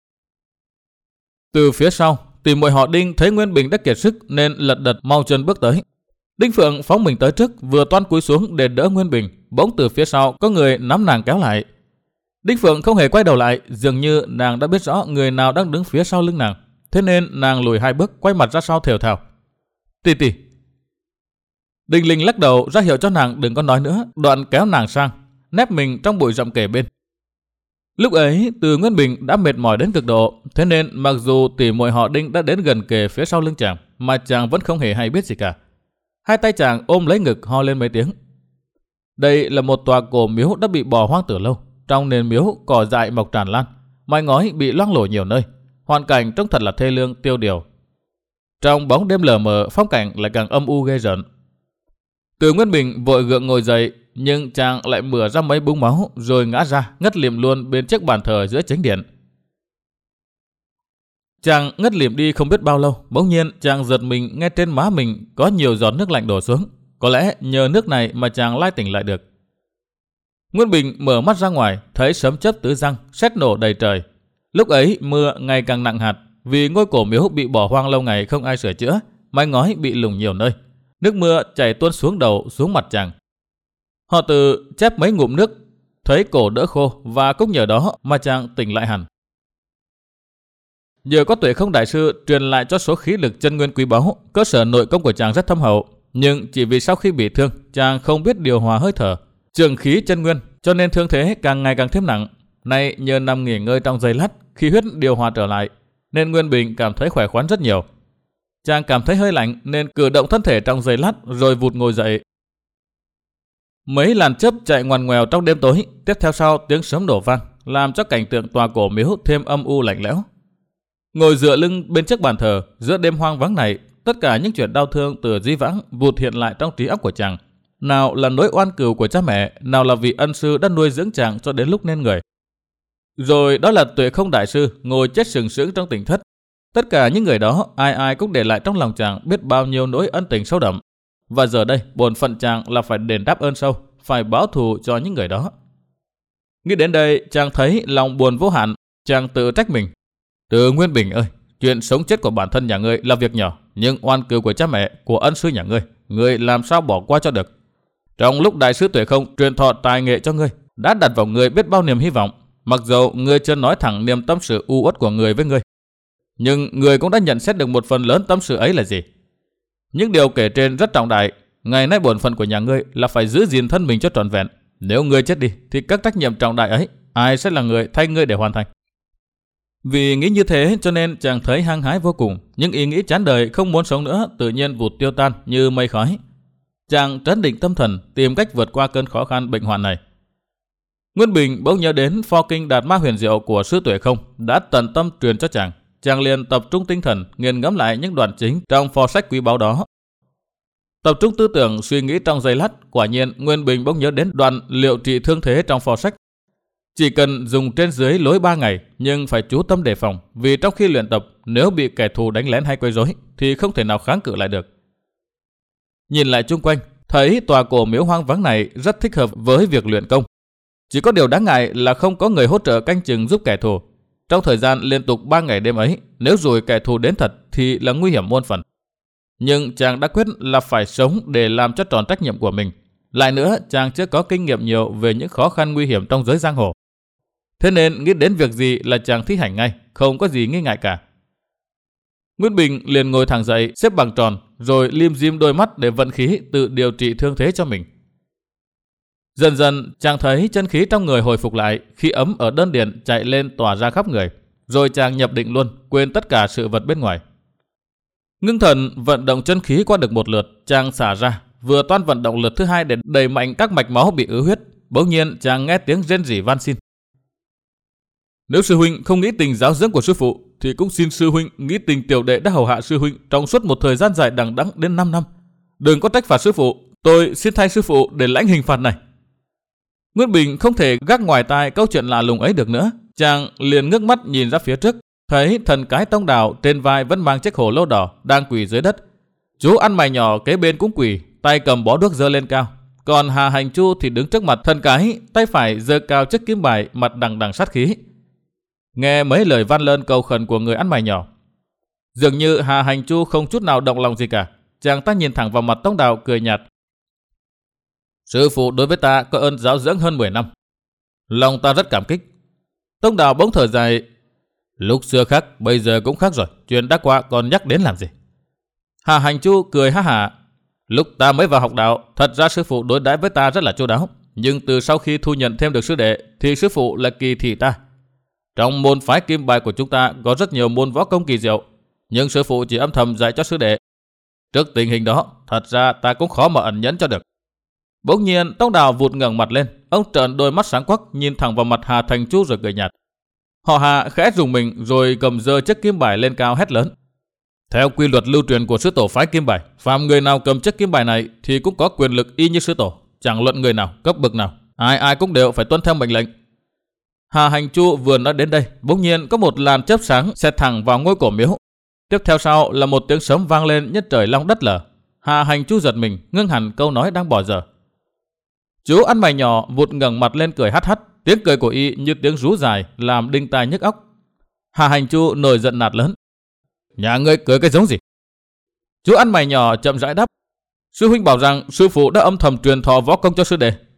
Từ phía sau, tỷ muội họ Đinh thấy Nguyên Bình đã kiệt sức nên lật đật mau chân bước tới. Đinh Phượng phóng mình tới trước, vừa toan cúi xuống để đỡ Nguyên Bình, bỗng từ phía sau có người nắm nàng kéo lại. Đinh Phượng không hề quay đầu lại, dường như nàng đã biết rõ người nào đang đứng phía sau lưng nàng, thế nên nàng lùi hai bước, quay mặt ra sau thều thào. Tỷ tỷ. Đinh Linh lắc đầu ra hiệu cho nàng đừng có nói nữa, đoạn kéo nàng sang, nép mình trong bụi rậm kề bên. Lúc ấy Từ Nguyên Bình đã mệt mỏi đến cực độ, thế nên mặc dù tỷ muội họ Đinh đã đến gần kề phía sau lưng chàng, mà chàng vẫn không hề hay biết gì cả. Hai tay chàng ôm lấy ngực ho lên mấy tiếng. Đây là một tòa cổ miếu đã bị bỏ hoang từ lâu. Trong nền miếu cỏ dại mọc tràn lan, mái ngói bị loang lổ nhiều nơi, hoàn cảnh trông thật là thê lương tiêu điều. Trong bóng đêm lờ mờ, phong cảnh lại càng âm u ghê rợn. Từ Nguyên Bình vội gượng ngồi dậy, nhưng chàng lại mửa ra mấy búng máu rồi ngã ra ngất liệm luôn bên chiếc bàn thờ giữa chính điện. Chàng ngất liệm đi không biết bao lâu, bỗng nhiên chàng giật mình nghe trên má mình có nhiều giọt nước lạnh đổ xuống. Có lẽ nhờ nước này mà chàng lai tỉnh lại được. Nguyên Bình mở mắt ra ngoài, thấy sấm chớp tứ giăng, sét nổ đầy trời. Lúc ấy mưa ngày càng nặng hạt, vì ngôi cổ miếu bị bỏ hoang lâu ngày không ai sửa chữa, mái ngói bị lủng nhiều nơi. Nước mưa chảy tuôn xuống đầu, xuống mặt chàng. Họ Từ chép mấy ngụm nước, thấy cổ đỡ khô và cũng nhờ đó mà chàng tỉnh lại hẳn. Nhờ có Tuệ Không đại sư truyền lại cho số khí lực chân nguyên quý báu, cơ sở nội công của chàng rất thâm hậu, nhưng chỉ vì sau khi bị thương, chàng không biết điều hòa hơi thở, trường khí chân nguyên, cho nên thương thế càng ngày càng thêm nặng. Nay nhờ nằm nghỉ ngơi trong giây lát, khí huyết điều hòa trở lại, nên Nguyên Bình cảm thấy khỏe khoắn rất nhiều. Chàng cảm thấy hơi lạnh nên cử động thân thể trong giây lát rồi vụt ngồi dậy. Mấy làn chớp chạy ngoằn ngoèo trong đêm tối, tiếp theo sau tiếng sấm đổ vang, làm cho cảnh tượng tòa cổ miếu thêm âm u lạnh lẽo. Ngồi dựa lưng bên chiếc bàn thờ, giữa đêm hoang vắng này, tất cả những chuyện đau thương từ dĩ vãng vụt hiện lại trong trí óc của chàng. Nào là nỗi oan cừu của cha mẹ, nào là vị ân sư đã nuôi dưỡng chàng cho đến lúc nên người. Rồi đó là Tuệ Không đại sư ngồi chết sừng sững trong tỉnh thất. Tất cả những người đó, ai ai cũng để lại trong lòng chàng biết bao nhiêu nỗi ân tình sâu đậm. Và giờ đây, bổn phận chàng là phải đền đáp ơn sâu, phải báo thù cho những người đó. Nghĩ đến đây, chàng thấy lòng buồn vô hạn, chàng tự trách mình. Từ Nguyên Bình ơi, chuyện sống chết của bản thân nhà ngươi là việc nhỏ, nhưng oan cừu của cha mẹ, của ân sư nhà ngươi, ngươi làm sao bỏ qua cho được? Trong lúc đại sư Tuệ Không truyền thọ tài nghệ cho ngươi, đã đặt vào ngươi biết bao niềm hy vọng, mặc dầu ngươi chưa nói thẳng niềm tâm sự u uất của người với ngươi, nhưng ngươi cũng đã nhận xét được một phần lớn tâm sự ấy là gì. Những điều kể trên rất trọng đại. Ngày nay bổn phận của nhà ngươi là phải giữ gìn thân mình cho trọn vẹn. Nếu ngươi chết đi thì các trách nhiệm trọng đại ấy, ai sẽ là người thay ngươi để hoàn thành? Vì nghĩ như thế cho nên chàng thấy hăng hái vô cùng. Những ý nghĩ chán đời không muốn sống nữa tự nhiên vụt tiêu tan như mây khói. Chàng trấn định tâm thần, tìm cách vượt qua cơn khó khăn bệnh hoạn này. Nguyên Bình bỗng nhớ đến pho kinh Đạt Ma huyền diệu của sư Tuệ Không đã tận tâm truyền cho chàng. Chàng liền tập trung tinh thần nghiền ngẫm lại những đoạn chính trong pho sách quý báu đó. Tập trung tư tưởng suy nghĩ trong giây lát, quả nhiên Nguyên Bình bỗng nhớ đến đoạn liệu trị thương thế trong pho sách. Chỉ cần dùng trên dưới lối ba ngày, nhưng phải chú tâm đề phòng, vì trong khi luyện tập, nếu bị kẻ thù đánh lén hay quấy rối thì không thể nào kháng cự lại được. Nhìn lại chung quanh, thấy tòa cổ miếu hoang vắng này rất thích hợp với việc luyện công. Chỉ có điều đáng ngại là không có người hỗ trợ canh chừng giúp kẻ thù. Trong thời gian liên tục ba ngày đêm ấy, nếu rồi kẻ thù đến thật thì là nguy hiểm muôn phần. Nhưng chàng đã quyết là phải sống để làm cho tròn trách nhiệm của mình. Lại nữa, chàng chưa có kinh nghiệm nhiều về những khó khăn nguy hiểm trong giới giang hồ. Thế nên nghĩ đến việc gì là chàng thi hành ngay, không có gì nghi ngại cả. Nguyên Bình liền ngồi thẳng dậy, xếp bằng tròn, rồi lim dim đôi mắt để vận khí tự điều trị thương thế cho mình. Dần dần, chàng thấy chân khí trong người hồi phục lại, khí ấm ở đơn điền chạy lên tỏa ra khắp người. Rồi chàng nhập định luôn, quên tất cả sự vật bên ngoài. Ngưng thần vận động chân khí qua được một lượt, chàng xả ra, vừa toan vận động lượt thứ hai để đẩy mạnh các mạch máu bị ứ huyết. Bỗng nhiên chàng nghe tiếng rên rỉ van xin. Nếu sư huynh không nghĩ tình giáo dưỡng của sư phụ, thì cũng xin sư huynh nghĩ tình tiểu đệ đã hầu hạ sư huynh trong suốt một thời gian dài đằng đẵng đến năm năm. Đừng có trách phạt sư phụ, tôi xin thay sư phụ để lãnh hình phạt này. Nguyên Bình không thể gác ngoài tai câu chuyện lạ lùng ấy được nữa. Chàng liền ngước mắt nhìn ra phía trước, thấy thần cái Tông Đào trên vai vẫn mang chiếc hồ lô đỏ đang quỳ dưới đất. Chú ăn mày nhỏ kế bên cũng quỳ, tay cầm bó đuốc giơ lên cao. Còn Hà Hành Chu thì đứng trước mặt thần cái, tay phải giơ cao chiếc kiếm bài, mặt đằng đằng sát khí. Nghe mấy lời van lơn cầu khẩn của người ăn mày nhỏ, dường như Hà Hành Chu không chút nào động lòng gì cả. Chàng ta nhìn thẳng vào mặt Tông Đào cười nhạt. Sư phụ đối với ta có ơn giáo dưỡng hơn mười năm, lòng ta rất cảm kích. Tông Đào bỗng thở dài. Lúc xưa khác, bây giờ cũng khác rồi, chuyện đã qua còn nhắc đến làm gì? Hà Hành Chu cười ha hả. Lúc ta mới vào học đạo, thật ra sư phụ đối đãi với ta rất là chu đáo, nhưng từ sau khi thu nhận thêm được sư đệ thì sư phụ là kỳ thị ta. Trong môn phái Kim Bài của chúng ta có rất nhiều môn võ công kỳ diệu, nhưng sư phụ chỉ âm thầm dạy cho sư đệ. Trước tình hình đó, thật ra ta cũng khó mà ẩn nhẫn cho được. Bỗng nhiên Tông Đào vụt ngẩng mặt lên, ông trợn đôi mắt sáng quắc nhìn thẳng vào mặt Hà Thành Chu rồi cười nhạt. Họ Hà khẽ rùng mình rồi cầm giơ chiếc kim bài lên cao hét lớn. Theo quy luật lưu truyền của sư tổ phái Kim Bài, phàm người nào cầm chiếc kim bài này thì cũng có quyền lực y như sư tổ, chẳng luận người nào, cấp bậc nào, ai ai cũng đều phải tuân theo mệnh lệnh. Hà Hành Chu vừa nói đến đây, bỗng nhiên có một làn chớp sáng xẹt thẳng vào ngôi cổ miếu. Tiếp theo sau là một tiếng sấm vang lên nhất trời long đất lở. Hà Hành Chu giật mình, ngưng hẳn câu nói đang bỏ dở. Chú ăn mày nhỏ vụt ngẩng mặt lên cười hắt hắt, tiếng cười của y như tiếng rú dài làm đinh tai nhức óc. Hà Hành Chu nổi giận nạt lớn. Nhà ngươi cười cái giống gì? Chú ăn mày nhỏ chậm rãi đáp. Sư huynh bảo rằng sư phụ đã âm thầm truyền thọ võ công cho sư đệ,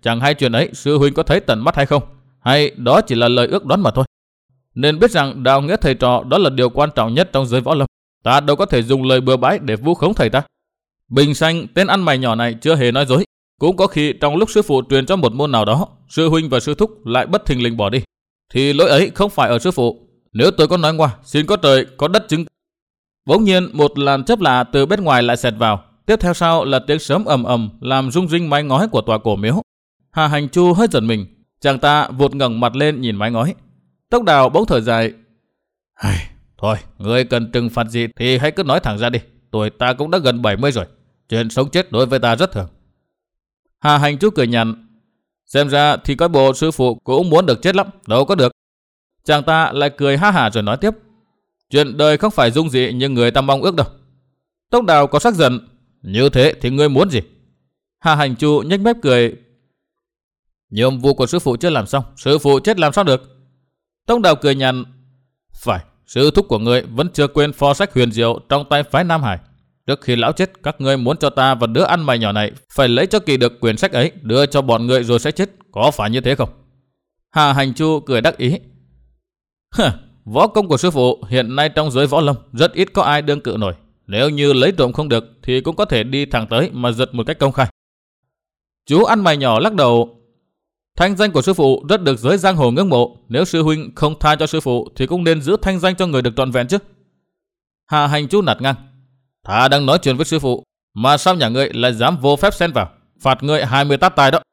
chẳng hay chuyện ấy sư huynh có thấy tận mắt hay không, hay đó chỉ là lời ước đoán mà thôi. Nên biết rằng đạo nghĩa thầy trò đó là điều quan trọng nhất trong giới võ lâm. Ta đâu có thể dùng lời bừa bãi để vu khống thầy ta. Bình Xanh, tên ăn mày nhỏ này chưa hề nói dối. Cũng có khi trong lúc sư phụ truyền cho một môn nào đó, sư huynh và sư thúc lại bất thình lình bỏ đi, thì lỗi ấy không phải ở sư phụ. Nếu tôi có nói ngoa, xin có trời có đất chứng. Bỗng nhiên một làn chớp lạ từ bên ngoài lại xẹt vào. Tiếp theo sau là tiếng sấm ầm ầm làm rung rinh mái ngói của tòa cổ miếu. Hà Hành Chu hơi giật mình, chàng ta vụt ngẩng mặt lên nhìn mái ngói. Tốc Đào bỗng thở dài. Thôi, ngươi cần trừng phạt gì thì hãy cứ nói thẳng ra đi. Tuổi ta cũng đã gần bảy mươi rồi. Chuyện sống chết đối với ta rất thường. Hà Hành Chu cười nhạt. Xem ra thì coi bộ sư phụ cũng muốn được chết lắm, đâu có được. Chàng ta lại cười ha hả rồi nói tiếp. Chuyện đời không phải dung dị như người ta mong ước đâu. Tốc Đào có sắc giận. Như thế thì ngươi muốn gì? Hà Hành Chu nhếch mép cười. Nhiệm vụ của sư phụ chưa làm xong, sư phụ chết làm sao được? Tốc Đào cười nhạt. Phải, sư thúc của ngươi vẫn chưa quên pho sách huyền diệu trong tay phái Nam Hải. Trước khi lão chết, các ngươi muốn cho ta và đứa ăn mày nhỏ này phải lấy cho kỳ được quyển sách ấy, đưa cho bọn ngươi rồi sẽ chết, có phải như thế không? Hà Hành Chu cười đắc ý. Hừ, võ công của sư phụ hiện nay trong giới võ lâm rất ít có ai đương cự nổi. Nếu như lấy trộm không được thì cũng có thể đi thẳng tới mà giật một cách công khai. Chú ăn mày nhỏ lắc đầu. Thanh danh của sư phụ rất được giới giang hồ ngưỡng mộ. Nếu sư huynh không tha cho sư phụ thì cũng nên giữ thanh danh cho người được trọn vẹn chứ. Hà Hành Chu nạt ngang. Ta đang nói chuyện với sư phụ, mà sao nhà ngươi lại dám vô phép xen vào, phạt ngươi hai mươi tát tai đó.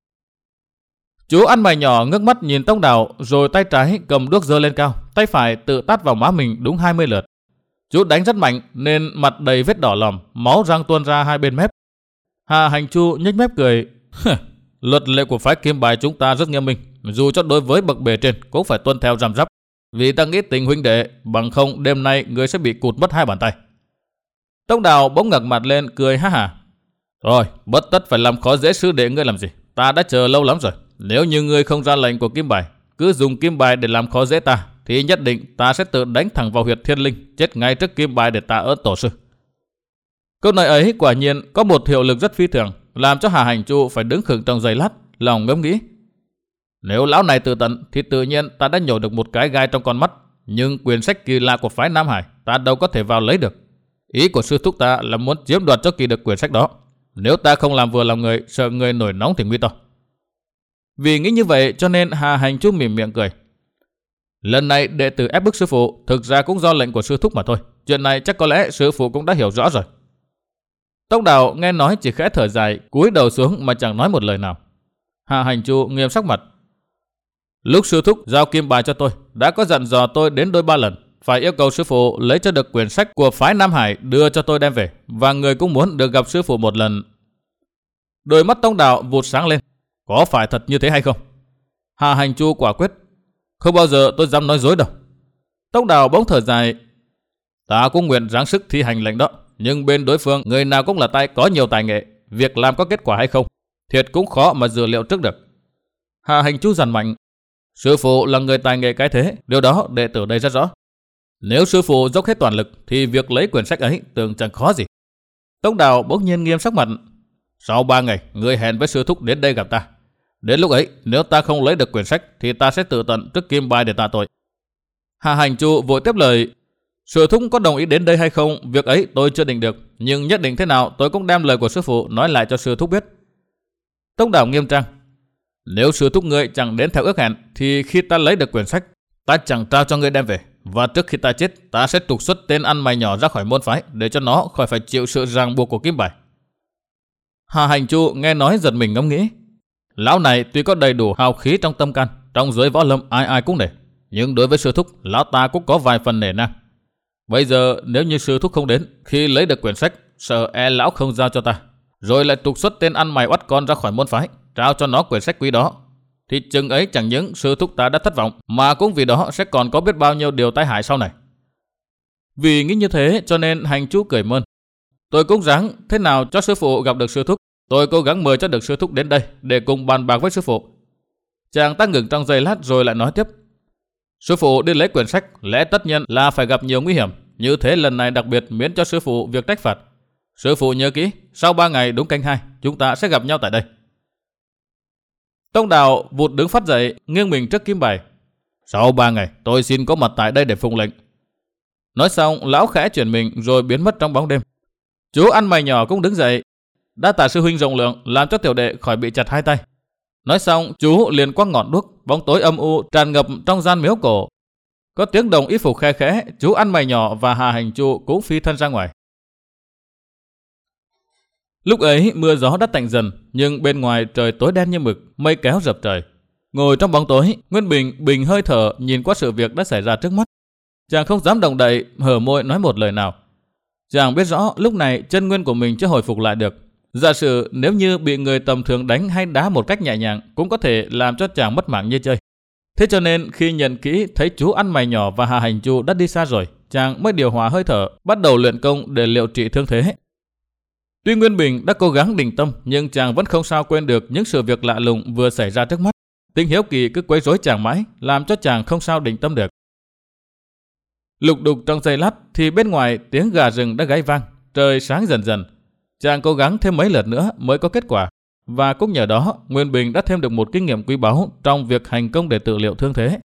Chú ăn mày nhỏ ngước mắt nhìn Tông Đào, rồi tay trái cầm đuốc giơ lên cao, tay phải tự tát vào má mình đúng hai mươi lượt. Chú đánh rất mạnh nên mặt đầy vết đỏ lòm, máu răng tuôn ra hai bên mép. Hà Hành Chu nhếch mép cười. Luật lệ của phái Kim Bài chúng ta rất nghiêm minh, dù cho đối với bậc bề trên cũng phải tuân theo răm rắp. Vì ta nghĩ tình huynh đệ, bằng không đêm nay ngươi sẽ bị cụt mất hai bàn tay. Tông Đào bỗng ngẩng mặt lên cười ha hả. Rồi, bất tất phải làm khó dễ sư đệ ngươi làm gì, ta đã chờ lâu lắm rồi. Nếu như ngươi không ra lệnh của Kim Bài, cứ dùng Kim Bài để làm khó dễ ta, thì nhất định ta sẽ tự đánh thẳng vào huyệt thiên linh, chết ngay trước Kim Bài để tạ ơn tổ sư. Câu nói ấy quả nhiên có một hiệu lực rất phi thường, làm cho Hà Hành Chu phải đứng khựng trong giây lát, lòng ngẫm nghĩ. Nếu lão này tự tận thì tự nhiên ta đã nhổ được một cái gai trong con mắt, nhưng quyển sách kỳ lạ của phái Nam Hải ta đâu có thể vào lấy được. Ý của sư thúc ta là muốn chiếm đoạt cho kỳ được quyển sách đó. Nếu ta không làm vừa lòng người, sợ người nổi nóng thì nguy to. Vì nghĩ như vậy cho nên Hà Hành Chu mỉm miệng cười. Lần này đệ tử ép bức sư phụ thực ra cũng do lệnh của sư thúc mà thôi. Chuyện này chắc có lẽ sư phụ cũng đã hiểu rõ rồi. Tốc Đào nghe nói chỉ khẽ thở dài, cúi đầu xuống mà chẳng nói một lời nào. Hà Hành Chu nghiêm sắc mặt. Lúc sư thúc giao Kim Bài cho tôi, đã có dặn dò tôi đến đôi ba lần, phải yêu cầu sư phụ lấy cho được quyển sách của phái Nam Hải đưa cho tôi đem về, và người cũng muốn được gặp sư phụ một lần. Đôi mắt Tông Đào vụt sáng lên. Có phải thật như thế hay không? Hà Hành Chu quả quyết. Không bao giờ tôi dám nói dối đâu. Tông Đào bỗng thở dài. Ta cũng nguyện ráng sức thi hành lệnh đó, nhưng bên đối phương người nào cũng là tay có nhiều tài nghệ, việc làm có kết quả hay không thiệt cũng khó mà dự liệu trước được. Hà Hành Chu dằn mạnh. Sư phụ là người tài nghệ cái thế, điều đó đệ tử đây rất rõ. Nếu sư phụ dốc hết toàn lực thì việc lấy quyển sách ấy tưởng chẳng khó gì. Tông Đào bỗng nhiên nghiêm sắc mặt. Sau ba ngày, ngươi hẹn với sư thúc đến đây gặp ta. Đến lúc ấy, nếu ta không lấy được quyển sách thì ta sẽ tự tận trước Kim Bài để tạ tội. Hà Hành Chu vội tiếp lời. Sư thúc có đồng ý đến đây hay không, việc ấy tôi chưa định được, nhưng nhất định thế nào tôi cũng đem lời của sư phụ nói lại cho sư thúc biết. Tông Đào nghiêm trang. Nếu sư thúc ngươi chẳng đến theo ước hẹn thì khi ta lấy được quyển sách, ta chẳng trao cho ngươi đem về, và trước khi ta chết, ta sẽ trục xuất tên ăn mày nhỏ ra khỏi môn phái để cho nó khỏi phải chịu sự ràng buộc của Kim Bài. Hà Hành Chu nghe nói giật mình ngẫm nghĩ. Lão này tuy có đầy đủ hào khí trong tâm can, trong giới võ lâm ai ai cũng nể, nhưng đối với sư thúc, lão ta cũng có vài phần nể nang. Bây giờ nếu như sư thúc không đến khi lấy được quyển sách, sợ e lão không giao cho ta, rồi lại trục xuất tên ăn mày oắt con ra khỏi môn phái, trao cho nó quyển sách quý đó, thì chừng ấy chẳng những sư thúc ta đã thất vọng, mà cũng vì đó sẽ còn có biết bao nhiêu điều tai hại sau này. Vì nghĩ như thế cho nên Hành Chu cười mơn. Tôi cũng ráng thế nào cho sư phụ gặp được sư thúc. Tôi cố gắng mời cho được sư thúc đến đây để cùng bàn bạc với sư phụ. Chàng ta ngừng trong giây lát rồi lại nói tiếp. Sư phụ đi lấy quyển sách lẽ tất nhiên là phải gặp nhiều nguy hiểm, như thế lần này đặc biệt miễn cho sư phụ việc trách phạt. Sư phụ nhớ kỹ, sau ba ngày đúng canh hai chúng ta sẽ gặp nhau tại đây. Tông Đào vụt đứng phát dậy, nghiêng mình trước kim bài. Sau ba ngày, tôi xin có mặt tại đây để phụng lệnh. Nói xong, lão khẽ chuyển mình rồi biến mất trong bóng đêm. Chú ăn mày nhỏ cũng đứng dậy. Đa tạ sư huynh rộng lượng, làm cho tiểu đệ khỏi bị chặt hai tay. Nói xong, chú liền quăng ngọn đuốc, bóng tối âm u tràn ngập trong gian miếu cổ. Có tiếng đồng y phục khe khẽ, chú ăn mày nhỏ và Hà Hành Trụ cũng phi thân ra ngoài. Lúc ấy mưa gió đã tạnh dần, nhưng bên ngoài trời tối đen như mực, mây kéo dập trời. Ngồi trong bóng tối, Nguyên Bình bình hơi thở nhìn qua sự việc đã xảy ra trước mắt. Chàng không dám động đậy, hở môi nói một lời nào. Chàng biết rõ lúc này chân nguyên của mình chưa hồi phục lại được. Giả sử nếu như bị người tầm thường đánh hay đá một cách nhẹ nhàng cũng có thể làm cho chàng mất mạng như chơi. Thế cho nên khi nhận kỹ thấy chú ăn mày nhỏ và Hà Hành Trụ đã đi xa rồi, chàng mới điều hòa hơi thở, bắt đầu luyện công để liệu trị thương thế. Tuy Nguyên Bình đã cố gắng định tâm, nhưng chàng vẫn không sao quên được những sự việc lạ lùng vừa xảy ra trước mắt. Tính hiếu kỳ cứ quấy rối chàng mãi, làm cho chàng không sao định tâm được. Lục đục trong giây lát thì bên ngoài tiếng gà rừng đã gáy vang, trời sáng dần dần. Chàng cố gắng thêm mấy lượt nữa mới có kết quả, và cũng nhờ đó Nguyên Bình đã thêm được một kinh nghiệm quý báu trong việc hành công để tự liệu thương thế.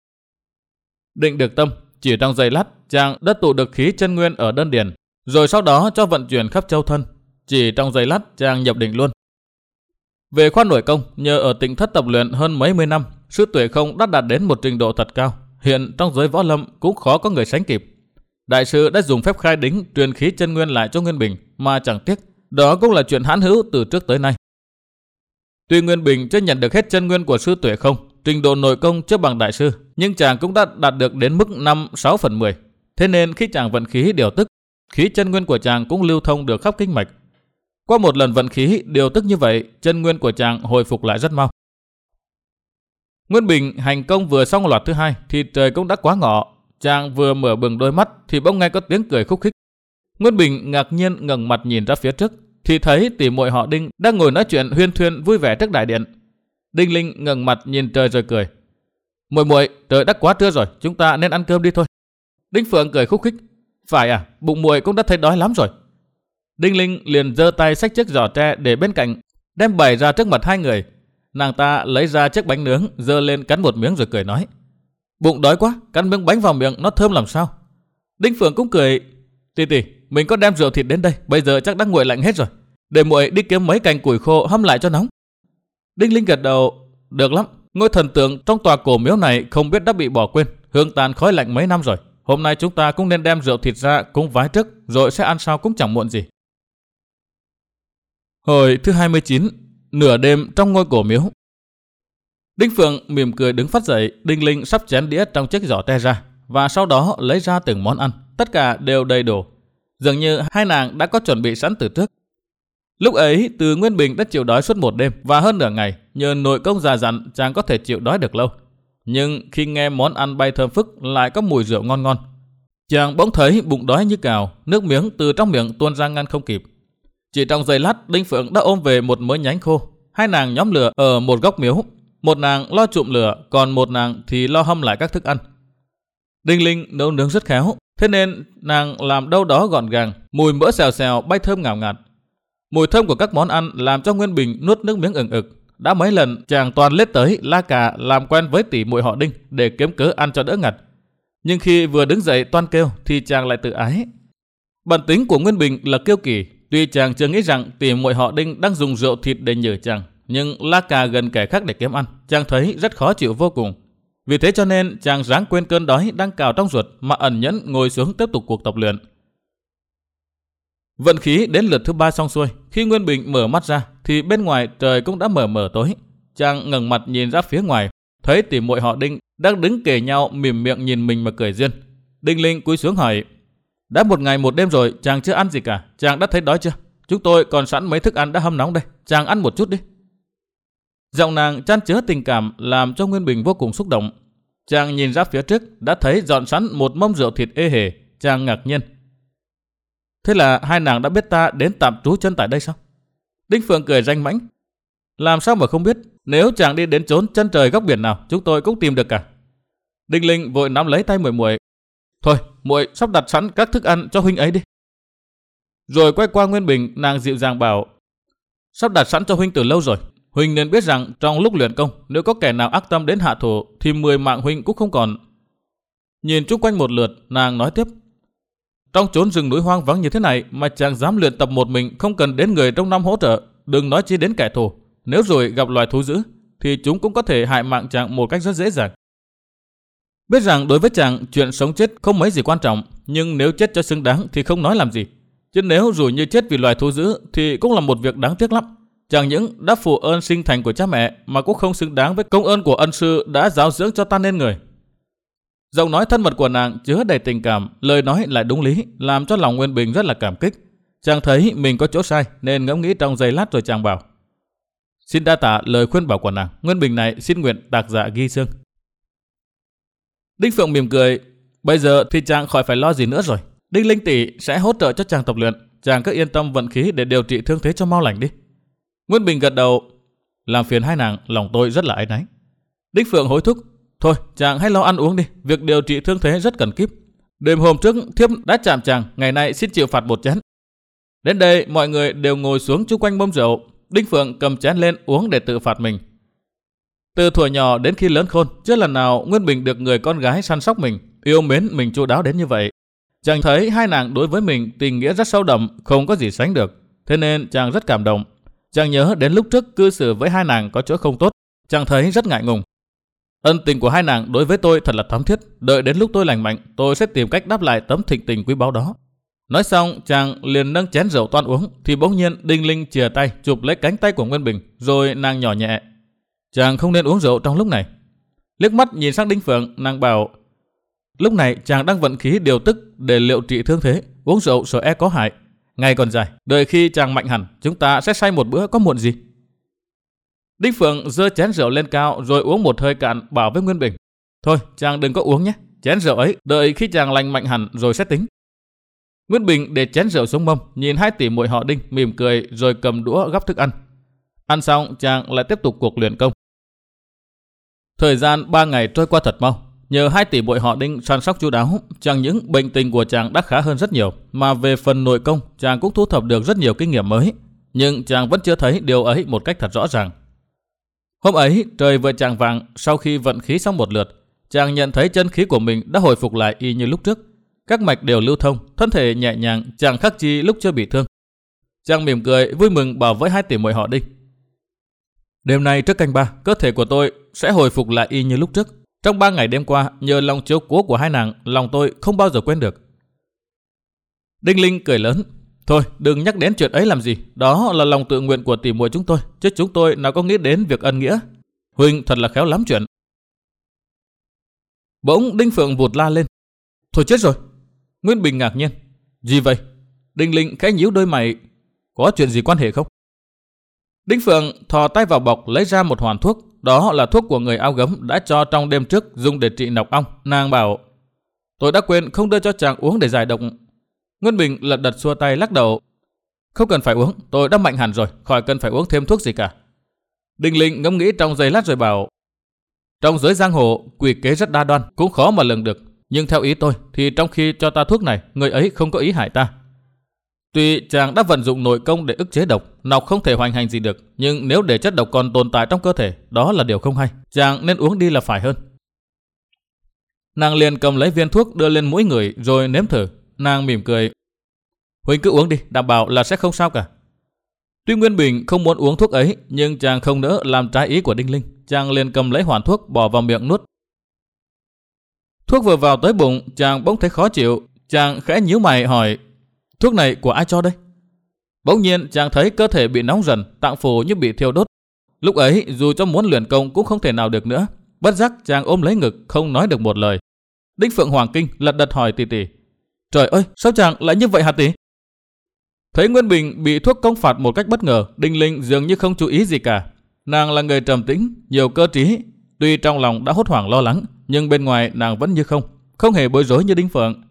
Định được tâm, chỉ trong giây lát chàng đã tụ được khí chân nguyên ở đan điền, rồi sau đó cho vận chuyển khắp châu thân. Chỉ trong giây lát chàng nhập định luôn. Về khoa nội công, nhờ ở Tịnh Thất tập luyện hơn mấy mươi năm, sư Tuệ Không đã đạt đến một trình độ thật cao. Hiện trong giới võ lâm cũng khó có người sánh kịp. Đại sư đã dùng phép khai đính truyền khí chân nguyên lại cho Nguyên Bình mà chẳng tiếc, đó cũng là chuyện hãn hữu từ trước tới nay. Tuy Nguyên Bình chưa nhận được hết chân nguyên của sư Tuệ Không, trình độ nội công chưa bằng đại sư, nhưng chàng cũng đã đạt được đến mức năm sáu phần mười. Thế nên khi chàng vận khí điều tức, khí chân nguyên của chàng cũng lưu thông được khắp kinh mạch. Qua một lần vận khí điều tức như vậy, chân nguyên của chàng hồi phục lại rất mau. Nguyên Bình hành công vừa xong loạt thứ hai thì trời cũng đã quá ngọ. Chàng vừa mở bừng đôi mắt thì bỗng nghe có tiếng cười khúc khích. Nguyên Bình ngạc nhiên ngẩng mặt nhìn ra phía trước thì thấy tỷ muội họ Đinh đang ngồi nói chuyện huyên thuyên vui vẻ trước đại điện. Đinh Linh ngẩng mặt nhìn trời rồi cười. Muội muội, trời đã quá trưa rồi, chúng ta nên ăn cơm đi thôi. Đinh Phượng cười khúc khích. Phải à, bụng muội cũng đã thấy đói lắm rồi. Đinh Linh liền giơ tay xách chiếc giỏ tre để bên cạnh, đem bày ra trước mặt hai người. Nàng ta lấy ra chiếc bánh nướng, giơ lên cắn một miếng rồi cười nói. Bụng đói quá, cắn miếng bánh vào miệng nó thơm làm sao. Đinh Phượng cũng cười. Tì tì, mình có đem rượu thịt đến đây, bây giờ chắc đã nguội lạnh hết rồi. Để muội đi kiếm mấy cành củi khô hâm lại cho nóng. Đinh Linh gật đầu. Được lắm, ngôi thần tượng trong tòa cổ miếu này không biết đã bị bỏ quên, hương tàn khói lạnh mấy năm rồi. Hôm nay chúng ta cũng nên đem rượu thịt ra cúng vái trước, rồi sẽ ăn sau cũng chẳng muộn gì. Hồi thứ hai mươi chín, nửa đêm trong ngôi cổ miếu. Đinh Phượng mỉm cười đứng phát dậy, Đinh Linh sắp chén đĩa trong chiếc giỏ tre ra, và sau đó lấy ra từng món ăn, tất cả đều đầy đủ. Dường như hai nàng đã có chuẩn bị sẵn từ trước. Lúc ấy, Từ Nguyên Bình đã chịu đói suốt một đêm và hơn nửa ngày, nhờ nội công già dặn chàng có thể chịu đói được lâu. Nhưng khi nghe món ăn bay thơm phức lại có mùi rượu ngon ngon, chàng bỗng thấy bụng đói như cào, nước miếng từ trong miệng tuôn ra ngăn không kịp. Chỉ trong giây lát, Đinh Phượng đã ôm về một mớ nhánh khô. Hai nàng nhóm lửa ở một góc miếu, một nàng lo trụm lửa, còn một nàng thì lo hâm lại các thức ăn. Đinh Linh nấu nướng rất khéo, thế nên nàng làm đâu đó gọn gàng, mùi mỡ xèo xèo bay thơm ngào ngạt. Mùi thơm của các món ăn làm cho Nguyên Bình nuốt nước miếng ừng ực. Đã mấy lần chàng toàn lết tới la cà làm quen với tỷ muội họ Đinh để kiếm cớ ăn cho đỡ ngặt. Nhưng khi vừa đứng dậy toan kêu thì chàng lại tự ái. Bản tính của Nguyên Bình là kiêu kỳ, tuy chàng chưa nghĩ rằng tỷ muội họ Đinh đang dùng rượu thịt để nhử chàng, nhưng la cà gần kẻ khác để kiếm ăn, chàng thấy rất khó chịu vô cùng. Vì thế cho nên chàng ráng quên cơn đói đang cào trong ruột mà ẩn nhẫn ngồi xuống tiếp tục cuộc tập luyện. Vận khí đến lượt thứ ba xong xuôi, khi Nguyên Bình mở mắt ra thì bên ngoài trời cũng đã mờ mờ tối. Chàng ngẩng mặt nhìn ra phía ngoài, thấy tỷ muội họ Đinh đang đứng kề nhau mỉm miệng nhìn mình mà cười duyên. Đinh Linh cúi xuống hỏi: đã một ngày một đêm rồi, chàng chưa ăn gì cả, chàng đã thấy đói chưa? Chúng tôi còn sẵn mấy thức ăn đã hâm nóng đây, chàng ăn một chút đi. Giọng nàng chan chứa tình cảm làm cho Nguyên Bình vô cùng xúc động. Chàng nhìn ra phía trước đã thấy dọn sẵn một mâm rượu thịt ê hề, chàng ngạc nhiên. Thế là hai nàng đã biết ta đến tạm trú chân tại đây sao? Đinh Phượng cười ranh mãnh. Làm sao mà không biết, nếu chàng đi đến chốn chân trời góc biển nào, chúng tôi cũng tìm được cả. Đinh Linh vội nắm lấy tay muội muội. Thôi, muội sắp đặt sẵn các thức ăn cho huynh ấy đi. Rồi quay qua Nguyên Bình, nàng dịu dàng bảo: sắp đặt sẵn cho huynh từ lâu rồi, Huynh nên biết rằng trong lúc luyện công, nếu có kẻ nào ác tâm đến hạ thủ thì mười mạng huynh cũng không còn. Nhìn chung quanh một lượt, nàng nói tiếp. Trong chốn rừng núi hoang vắng như thế này mà chàng dám luyện tập một mình, không cần đến người trong năm hỗ trợ, đừng nói chi đến kẻ thù. Nếu rồi gặp loài thú dữ thì chúng cũng có thể hại mạng chàng một cách rất dễ dàng. Biết rằng đối với chàng chuyện sống chết không mấy gì quan trọng, nhưng nếu chết cho xứng đáng thì không nói làm gì. Chứ nếu dù như chết vì loài thú dữ thì cũng là một việc đáng tiếc lắm. Chẳng những đã phụ ơn sinh thành của cha mẹ mà cũng không xứng đáng với công ơn của ân sư đã giáo dưỡng cho ta nên người. Giọng nói thân mật của nàng chứa đầy tình cảm, lời nói lại đúng lý, làm cho lòng Nguyên Bình rất là cảm kích. Chàng thấy mình có chỗ sai nên ngẫm nghĩ trong giây lát rồi chàng bảo. Xin đa tạ lời khuyên bảo của nàng, Nguyên Bình này xin nguyện tạc dạ ghi xương. Đinh Phượng mỉm cười. Bây giờ thì chàng khỏi phải lo gì nữa rồi. Đinh Linh tỷ sẽ hỗ trợ cho chàng tập luyện. Chàng cứ yên tâm vận khí để điều trị thương thế cho mau lành đi. Nguyên Bình gật đầu. Làm phiền hai nàng, lòng tôi rất là áy náy. Đinh Phượng hối thúc. Thôi chàng hãy lo ăn uống đi, việc điều trị thương thế rất cần kíp. Đêm hôm trước thiếp đã chạm chàng, ngày nay xin chịu phạt một chén. Đến đây mọi người đều ngồi xuống chung quanh mâm rượu. Đinh Phượng cầm chén lên uống để tự phạt mình. Từ thuở nhỏ đến khi lớn khôn, chưa lần nào Nguyên Bình được người con gái săn sóc mình, yêu mến mình chu đáo đến như vậy. Chàng thấy hai nàng đối với mình tình nghĩa rất sâu đậm, không có gì sánh được. Thế nên chàng rất cảm động. Chàng nhớ đến lúc trước cư xử với hai nàng có chỗ không tốt, chàng thấy rất ngại ngùng. Ân tình của hai nàng đối với tôi thật là thắm thiết. Đợi đến lúc tôi lành mạnh, tôi sẽ tìm cách đáp lại tấm thịnh tình quý báu đó. Nói xong, chàng liền nâng chén rượu toan uống, thì bỗng nhiên Đinh Linh chìa tay chụp lấy cánh tay của Nguyên Bình, rồi nàng nhỏ nhẹ. Chàng không nên uống rượu trong lúc này. Liếc mắt nhìn sang Đinh Phượng, nàng bảo. Lúc này chàng đang vận khí điều tức để liệu trị thương thế, uống rượu sợ e có hại. Ngày còn dài, đợi khi chàng mạnh hẳn, chúng ta sẽ say một bữa có muộn gì. Đinh Phượng giơ chén rượu lên cao rồi uống một hơi cạn, bảo với Nguyên Bình. Thôi chàng đừng có uống nhé, chén rượu ấy đợi khi chàng lành mạnh hẳn rồi sẽ tính. Nguyên Bình để chén rượu xuống mâm, nhìn hai tỷ muội họ Đinh mỉm cười rồi cầm đũa gắp thức ăn. Ăn xong chàng lại tiếp tục cuộc luyện công. Thời gian ba ngày trôi qua thật mau. Nhờ hai tỷ muội họ Đinh săn sóc chu đáo, chẳng những bệnh tình của chàng đã khá hơn rất nhiều, mà về phần nội công chàng cũng thu thập được rất nhiều kinh nghiệm mới. Nhưng chàng vẫn chưa thấy điều ấy một cách thật rõ ràng. Hôm ấy trời vừa chạng vạng, sau khi vận khí xong một lượt, chàng nhận thấy chân khí của mình đã hồi phục lại y như lúc trước. Các mạch đều lưu thông, thân thể nhẹ nhàng, chẳng khác chi lúc chưa bị thương. Chàng mỉm cười vui mừng bảo với hai tỷ muội họ Đinh. Đêm nay trước canh ba, cơ thể của tôi sẽ hồi phục lại y như lúc trước. Trong ba ngày đêm qua, nhờ lòng chiếu cố của hai nàng, lòng tôi không bao giờ quên được. Đinh Linh cười lớn. Thôi đừng nhắc đến chuyện ấy làm gì, đó là lòng tự nguyện của tỷ muội chúng tôi, chứ chúng tôi nào có nghĩ đến việc ân nghĩa. Huynh thật là khéo lắm chuyện. Bỗng Đinh Phượng vụt la lên. Thôi chết rồi. Nguyên Bình ngạc nhiên. Gì vậy? Đinh Linh khẽ nhíu đôi mày. Có chuyện gì quan hệ không? Đinh Phượng thò tay vào bọc lấy ra một hoàn thuốc. Đó là thuốc của người Ao Gấm đã cho trong đêm trước dùng để trị nọc ong. Nàng bảo. Tôi đã quên không đưa cho chàng uống để giải độc. Nguyên Bình lật đật xua tay lắc đầu. Không cần phải uống, tôi đã mạnh hẳn rồi, khỏi cần phải uống thêm thuốc gì cả. Đinh Linh ngẫm nghĩ trong giây lát rồi bảo. Trong giới giang hồ, quỷ kế rất đa đoan, cũng khó mà lường được. Nhưng theo ý tôi, thì trong khi cho ta thuốc này, người ấy không có ý hại ta. Tuy chàng đã vận dụng nội công để ức chế độc, nọc không thể hoành hành gì được, nhưng nếu để chất độc còn tồn tại trong cơ thể, đó là điều không hay. Chàng nên uống đi là phải hơn. Nàng liền cầm lấy viên thuốc đưa lên mũi người rồi nếm thử. Nàng mỉm cười. Huynh cứ uống đi, đảm bảo là sẽ không sao cả. Tuy Nguyên Bình không muốn uống thuốc ấy, nhưng chàng không nỡ làm trái ý của Đinh Linh. Chàng liền cầm lấy hoàn thuốc bỏ vào miệng nuốt. Thuốc vừa vào tới bụng, chàng bỗng thấy khó chịu. Chàng khẽ nhíu mày hỏi. Thuốc này của ai cho đây? Bỗng nhiên chàng thấy cơ thể bị nóng dần, tạng phủ như bị thiêu đốt. Lúc ấy dù cho muốn luyện công cũng không thể nào được nữa. Bất giác chàng ôm lấy ngực không nói được một lời. Đinh Phượng hoàng kinh lật đật hỏi tỷ tỷ. Trời ơi, sao chàng lại như vậy hả tỷ? Thấy Nguyên Bình bị thuốc công phạt một cách bất ngờ, Đinh Linh dường như không chú ý gì cả. Nàng là người trầm tĩnh, nhiều cơ trí. Tuy trong lòng đã hốt hoảng lo lắng, nhưng bên ngoài nàng vẫn như không, không hề bối rối như Đinh Phượng.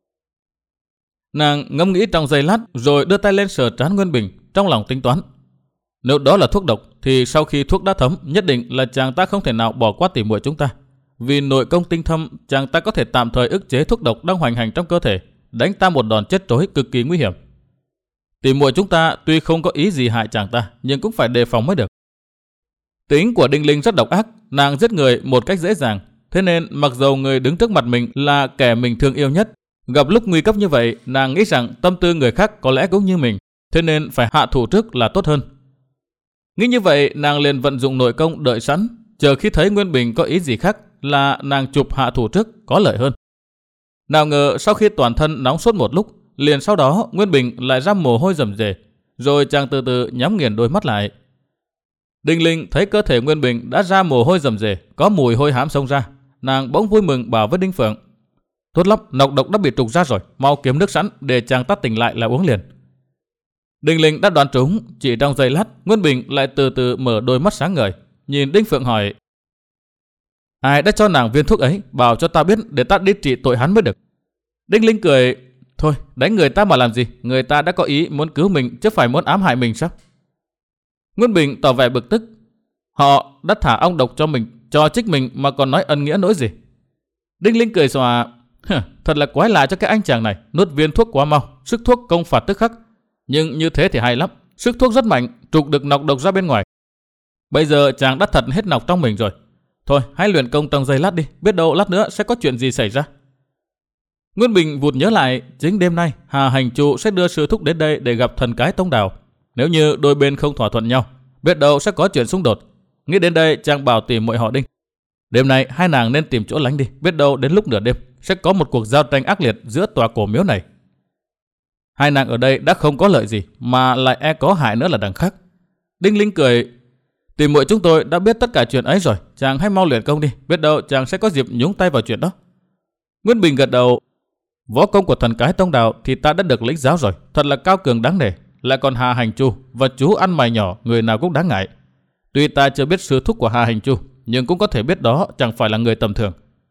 Nàng ngẫm nghĩ trong giây lát rồi đưa tay lên sờ trán Nguyên Bình, trong lòng tính toán. Nếu đó là thuốc độc thì sau khi thuốc đã thấm, nhất định là chàng ta không thể nào bỏ qua tỷ muội chúng ta. Vì nội công tinh thâm, chàng ta có thể tạm thời ức chế thuốc độc đang hoành hành trong cơ thể, đánh ta một đòn chết trối cực kỳ nguy hiểm. Tỷ muội chúng ta tuy không có ý gì hại chàng ta, nhưng cũng phải đề phòng mới được. Tính của Đinh Linh rất độc ác, nàng giết người một cách dễ dàng. Thế nên mặc dầu người đứng trước mặt mình là kẻ mình thương yêu nhất, gặp lúc nguy cấp như vậy, nàng nghĩ rằng tâm tư người khác có lẽ cũng như mình, thế nên phải hạ thủ trước là tốt hơn. Nghĩ như vậy, nàng liền vận dụng nội công đợi sẵn, chờ khi thấy Nguyên Bình có ý gì khác là nàng chụp hạ thủ trước có lợi hơn. Nào ngờ sau khi toàn thân nóng sốt một lúc, liền sau đó Nguyên Bình lại ra mồ hôi rầm rề, rồi chàng từ từ nhắm nghiền đôi mắt lại. Đinh Linh thấy cơ thể Nguyên Bình đã ra mồ hôi rầm rề, có mùi hôi hám xông ra, nàng bỗng vui mừng bảo với Đinh Phượng: "Tốt lắm, nọc độc đã bị trục ra rồi, mau kiếm nước sẵn để chàng ta tỉnh lại là uống liền." Đinh Linh đã đoán trúng, chỉ trong giây lát, Nguyên Bình lại từ từ mở đôi mắt sáng ngời, nhìn Đinh Phượng hỏi: "Ai đã cho nàng viên thuốc ấy, bảo cho ta biết để ta đi trị tội hắn mới được." Đinh Linh cười: "Thôi, đánh người ta mà làm gì, người ta đã có ý muốn cứu mình chứ phải muốn ám hại mình sao?" Nguyên Bình tỏ vẻ bực tức: "Họ đã thả ong độc cho mình, cho trích mình mà còn nói ân nghĩa nỗi gì?" Đinh Linh cười xòa: "Thật là quái lạ cho cái anh chàng này, nuốt viên thuốc quá mau, sức thuốc công phạt tức khắc. Nhưng như thế thì hay lắm, sức thuốc rất mạnh, trục được nọc độc ra bên ngoài. Bây giờ chàng đã thật hết nọc trong mình rồi. Thôi, hãy luyện công trong giây lát đi, biết đâu lát nữa sẽ có chuyện gì xảy ra." Nguyên Bình vụt nhớ lại, chính đêm nay Hà Hành Trụ sẽ đưa sư thúc đến đây để gặp thần cái Tông Đào. Nếu như đôi bên không thỏa thuận nhau, biết đâu sẽ có chuyện xung đột. Nghĩ đến đây, chàng bảo tìm muội họ Đinh: "Đêm nay hai nàng nên tìm chỗ lánh đi, biết đâu đến lúc nửa đêm sẽ có một cuộc giao tranh ác liệt giữa tòa cổ miếu này. Hai nàng ở đây đã không có lợi gì, mà lại e có hại nữa là đằng khác." Đinh Linh cười: "Tìm muội chúng tôi đã biết tất cả chuyện ấy rồi, chàng hãy mau luyện công đi, biết đâu chàng sẽ có dịp nhúng tay vào chuyện đó." Nguyên Bình gật đầu: "Võ công của thần cái Tông Đào thì ta đã được lĩnh giáo rồi, thật là cao cường đáng nể. Lại còn Hà Hành Chu và chú ăn mày nhỏ, người nào cũng đáng ngại. Tuy ta chưa biết sư thúc của Hà Hành Chu, nhưng cũng có thể biết đó chẳng phải là người tầm thường.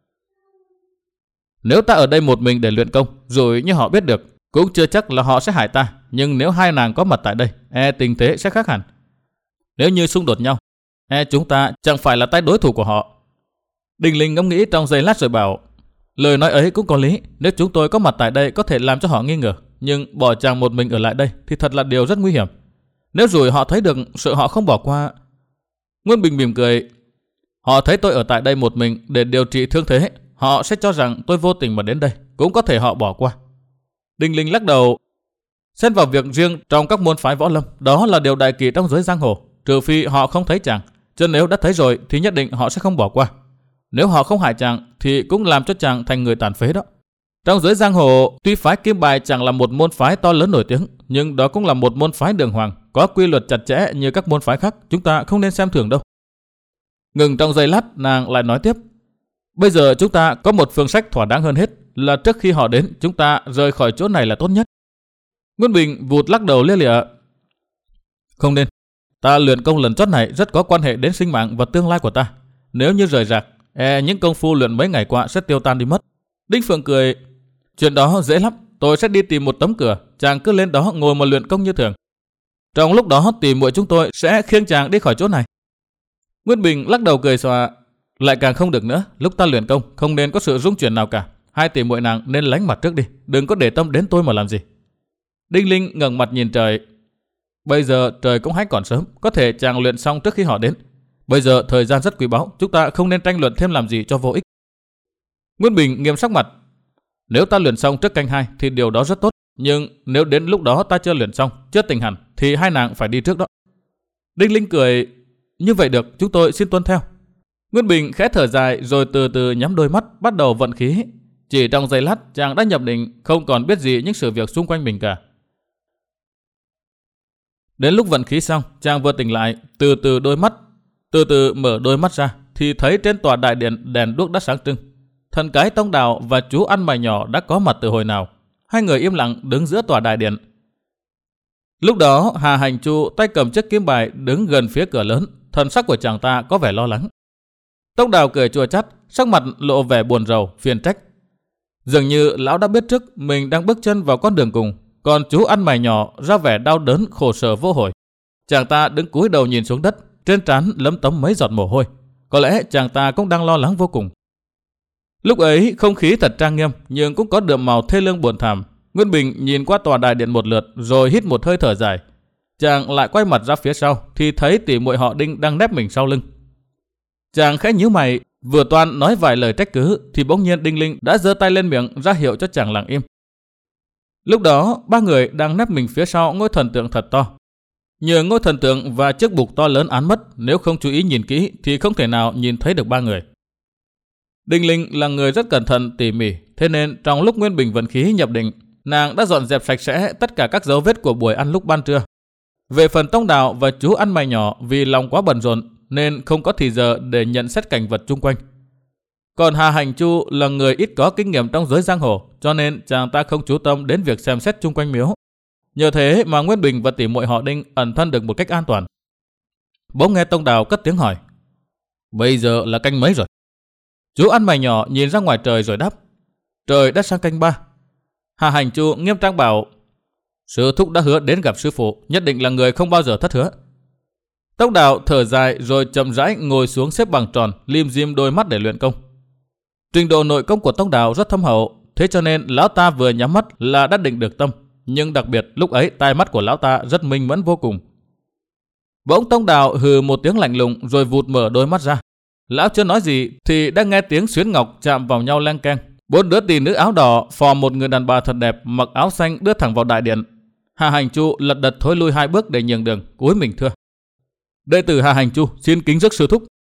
Nếu ta ở đây một mình để luyện công, rồi như họ biết được, cũng chưa chắc là họ sẽ hại ta. Nhưng nếu hai nàng có mặt tại đây, e tình thế sẽ khác hẳn. Nếu như xung đột nhau, e chúng ta chẳng phải là tay đối thủ của họ." Đinh Linh ngẫm nghĩ trong giây lát rồi bảo: "Lời nói ấy cũng có lý, nếu chúng tôi có mặt tại đây có thể làm cho họ nghi ngờ, nhưng bỏ chàng một mình ở lại đây thì thật là điều rất nguy hiểm. Nếu rồi họ thấy được, sợ họ không bỏ qua." Nguyên Bình mỉm cười: "Họ thấy tôi ở tại đây một mình để điều trị thương thế, họ sẽ cho rằng tôi vô tình mà đến đây, cũng có thể họ bỏ qua." Đinh Linh lắc đầu: "Xen vào việc riêng trong các môn phái võ lâm, đó là điều đại kỵ trong giới giang hồ, trừ phi họ không thấy chàng, chứ nếu đã thấy rồi thì nhất định họ sẽ không bỏ qua. Nếu họ không hại chàng thì cũng làm cho chàng thành người tàn phế đó. Trong giới giang hồ, tuy phái Kim Bài chẳng là một môn phái to lớn nổi tiếng, nhưng đó cũng là một môn phái đường hoàng, có quy luật chặt chẽ như các môn phái khác, chúng ta không nên xem thường đâu." Ngừng trong giây lát, nàng lại nói tiếp: "Bây giờ chúng ta có một phương sách thỏa đáng hơn hết, là trước khi họ đến, chúng ta rời khỏi chỗ này là tốt nhất." Nguyên Bình vụt lắc đầu lia lịa: "Không nên. Ta luyện công lần chót này rất có quan hệ đến sinh mạng và tương lai của ta. Nếu như rời rạc, e những công phu luyện mấy ngày qua sẽ tiêu tan đi mất." Đinh Phượng cười: "Chuyện đó dễ lắm, tôi sẽ đi tìm một tấm cửa, chàng cứ lên đó ngồi mà luyện công như thường. Trong lúc đó tìm muội chúng tôi sẽ khiêng chàng đi khỏi chỗ này." Nguyên Bình lắc đầu cười xòa: "Lại càng không được nữa, lúc ta luyện công không nên có sự rung chuyển nào cả. Hai tỷ muội nàng nên lánh mặt trước đi, đừng có để tâm đến tôi mà làm gì." Đinh Linh ngẩng mặt nhìn trời: "Bây giờ trời cũng hãy còn sớm, có thể chàng luyện xong trước khi họ đến. Bây giờ thời gian rất quý báu, chúng ta không nên tranh luận thêm làm gì cho vô ích." Nguyên Bình nghiêm sắc mặt: "Nếu ta luyện xong trước canh hai thì điều đó rất tốt, nhưng nếu đến lúc đó ta chưa luyện xong, chưa tỉnh hẳn thì hai nàng phải đi trước đó." Đinh Linh cười: "Như vậy được, chúng tôi xin tuân theo." Nguyên Bình khẽ thở dài rồi từ từ nhắm đôi mắt, bắt đầu vận khí. Chỉ trong giây lát, chàng đã nhập định, không còn biết gì những sự việc xung quanh mình cả. Đến lúc vận khí xong, chàng vừa tỉnh lại, từ từ đôi mắt, từ từ mở đôi mắt ra, thì thấy trên tòa đại điện đèn đuốc đã sáng trưng. Thần cái Tông Đào và chú ăn mày nhỏ đã có mặt từ hồi nào. Hai người im lặng đứng giữa tòa đại điện. Lúc đó Hà Hành Chu tay cầm chiếc kiếm bài đứng gần phía cửa lớn, thần sắc của chàng ta có vẻ lo lắng. Tông Đào cười chua chát, sắc mặt lộ vẻ buồn rầu, phiền trách. Dường như lão đã biết trước mình đang bước chân vào con đường cùng, còn chú ăn mày nhỏ ra vẻ đau đớn khổ sở vô hồi. Chàng ta đứng cúi đầu nhìn xuống đất, trên trán lấm tấm mấy giọt mồ hôi. Có lẽ chàng ta cũng đang lo lắng vô cùng. Lúc ấy không khí thật trang nghiêm, nhưng cũng có đượm màu thê lương buồn thảm. Nguyên Bình nhìn qua tòa đại điện một lượt rồi hít một hơi thở dài. chàng lại quay mặt ra phía sau thì thấy tỷ muội họ Đinh đang nép mình sau lưng. Chàng khẽ nhíu mày, vừa toan nói vài lời trách cứ thì bỗng nhiên Đinh Linh đã giơ tay lên miệng ra hiệu cho chàng lặng im. Lúc đó ba người đang nép mình phía sau ngôi thần tượng thật to. Nhờ ngôi thần tượng và chiếc bục to lớn án mất, nếu không chú ý nhìn kỹ thì không thể nào nhìn thấy được ba người. Đinh Linh là người rất cẩn thận tỉ mỉ, thế nên trong lúc Nguyên Bình vận khí nhập định, nàng đã dọn dẹp sạch sẽ tất cả các dấu vết của buổi ăn lúc ban trưa. Về phần Tông Đào và chú ăn mày nhỏ vì lòng quá bận rộn nên không có thì giờ để nhận xét cảnh vật chung quanh. Còn Hà Hành Chu là người ít có kinh nghiệm trong giới giang hồ, cho nên chàng ta không chú tâm đến việc xem xét chung quanh miếu. Nhờ thế mà Nguyên Bình và tỷ muội họ Đinh ẩn thân được một cách an toàn. Bỗng nghe Tông Đào cất tiếng hỏi: "Bây giờ là canh mấy rồi?" Chú ăn mày nhỏ nhìn ra ngoài trời rồi đáp: "Trời đã sang canh ba." Hà Hành Chu nghiêm trang bảo: "Sư thúc đã hứa đến gặp sư phụ, nhất định là người không bao giờ thất hứa." Tông Đào thở dài rồi chậm rãi ngồi xuống xếp bằng tròn, lim dim đôi mắt để luyện công. Trình độ nội công của Tông Đào rất thâm hậu, thế cho nên lão ta vừa nhắm mắt là đã định được tâm. Nhưng đặc biệt lúc ấy tai mắt của lão ta rất minh mẫn vô cùng. Bỗng Tông Đào hừ một tiếng lạnh lùng rồi vụt mở đôi mắt ra. Lão chưa nói gì thì đã nghe tiếng xuyến ngọc chạm vào nhau leng keng. Bốn đứa tỷ nữ áo đỏ phò một người đàn bà thật đẹp mặc áo xanh đưa thẳng vào đại điện. Hà Hành Chu lật đật thối lui hai bước để nhường đường, cúi mình thưa: "Đệ tử Hà Hành Chu xin kính rước sư thúc."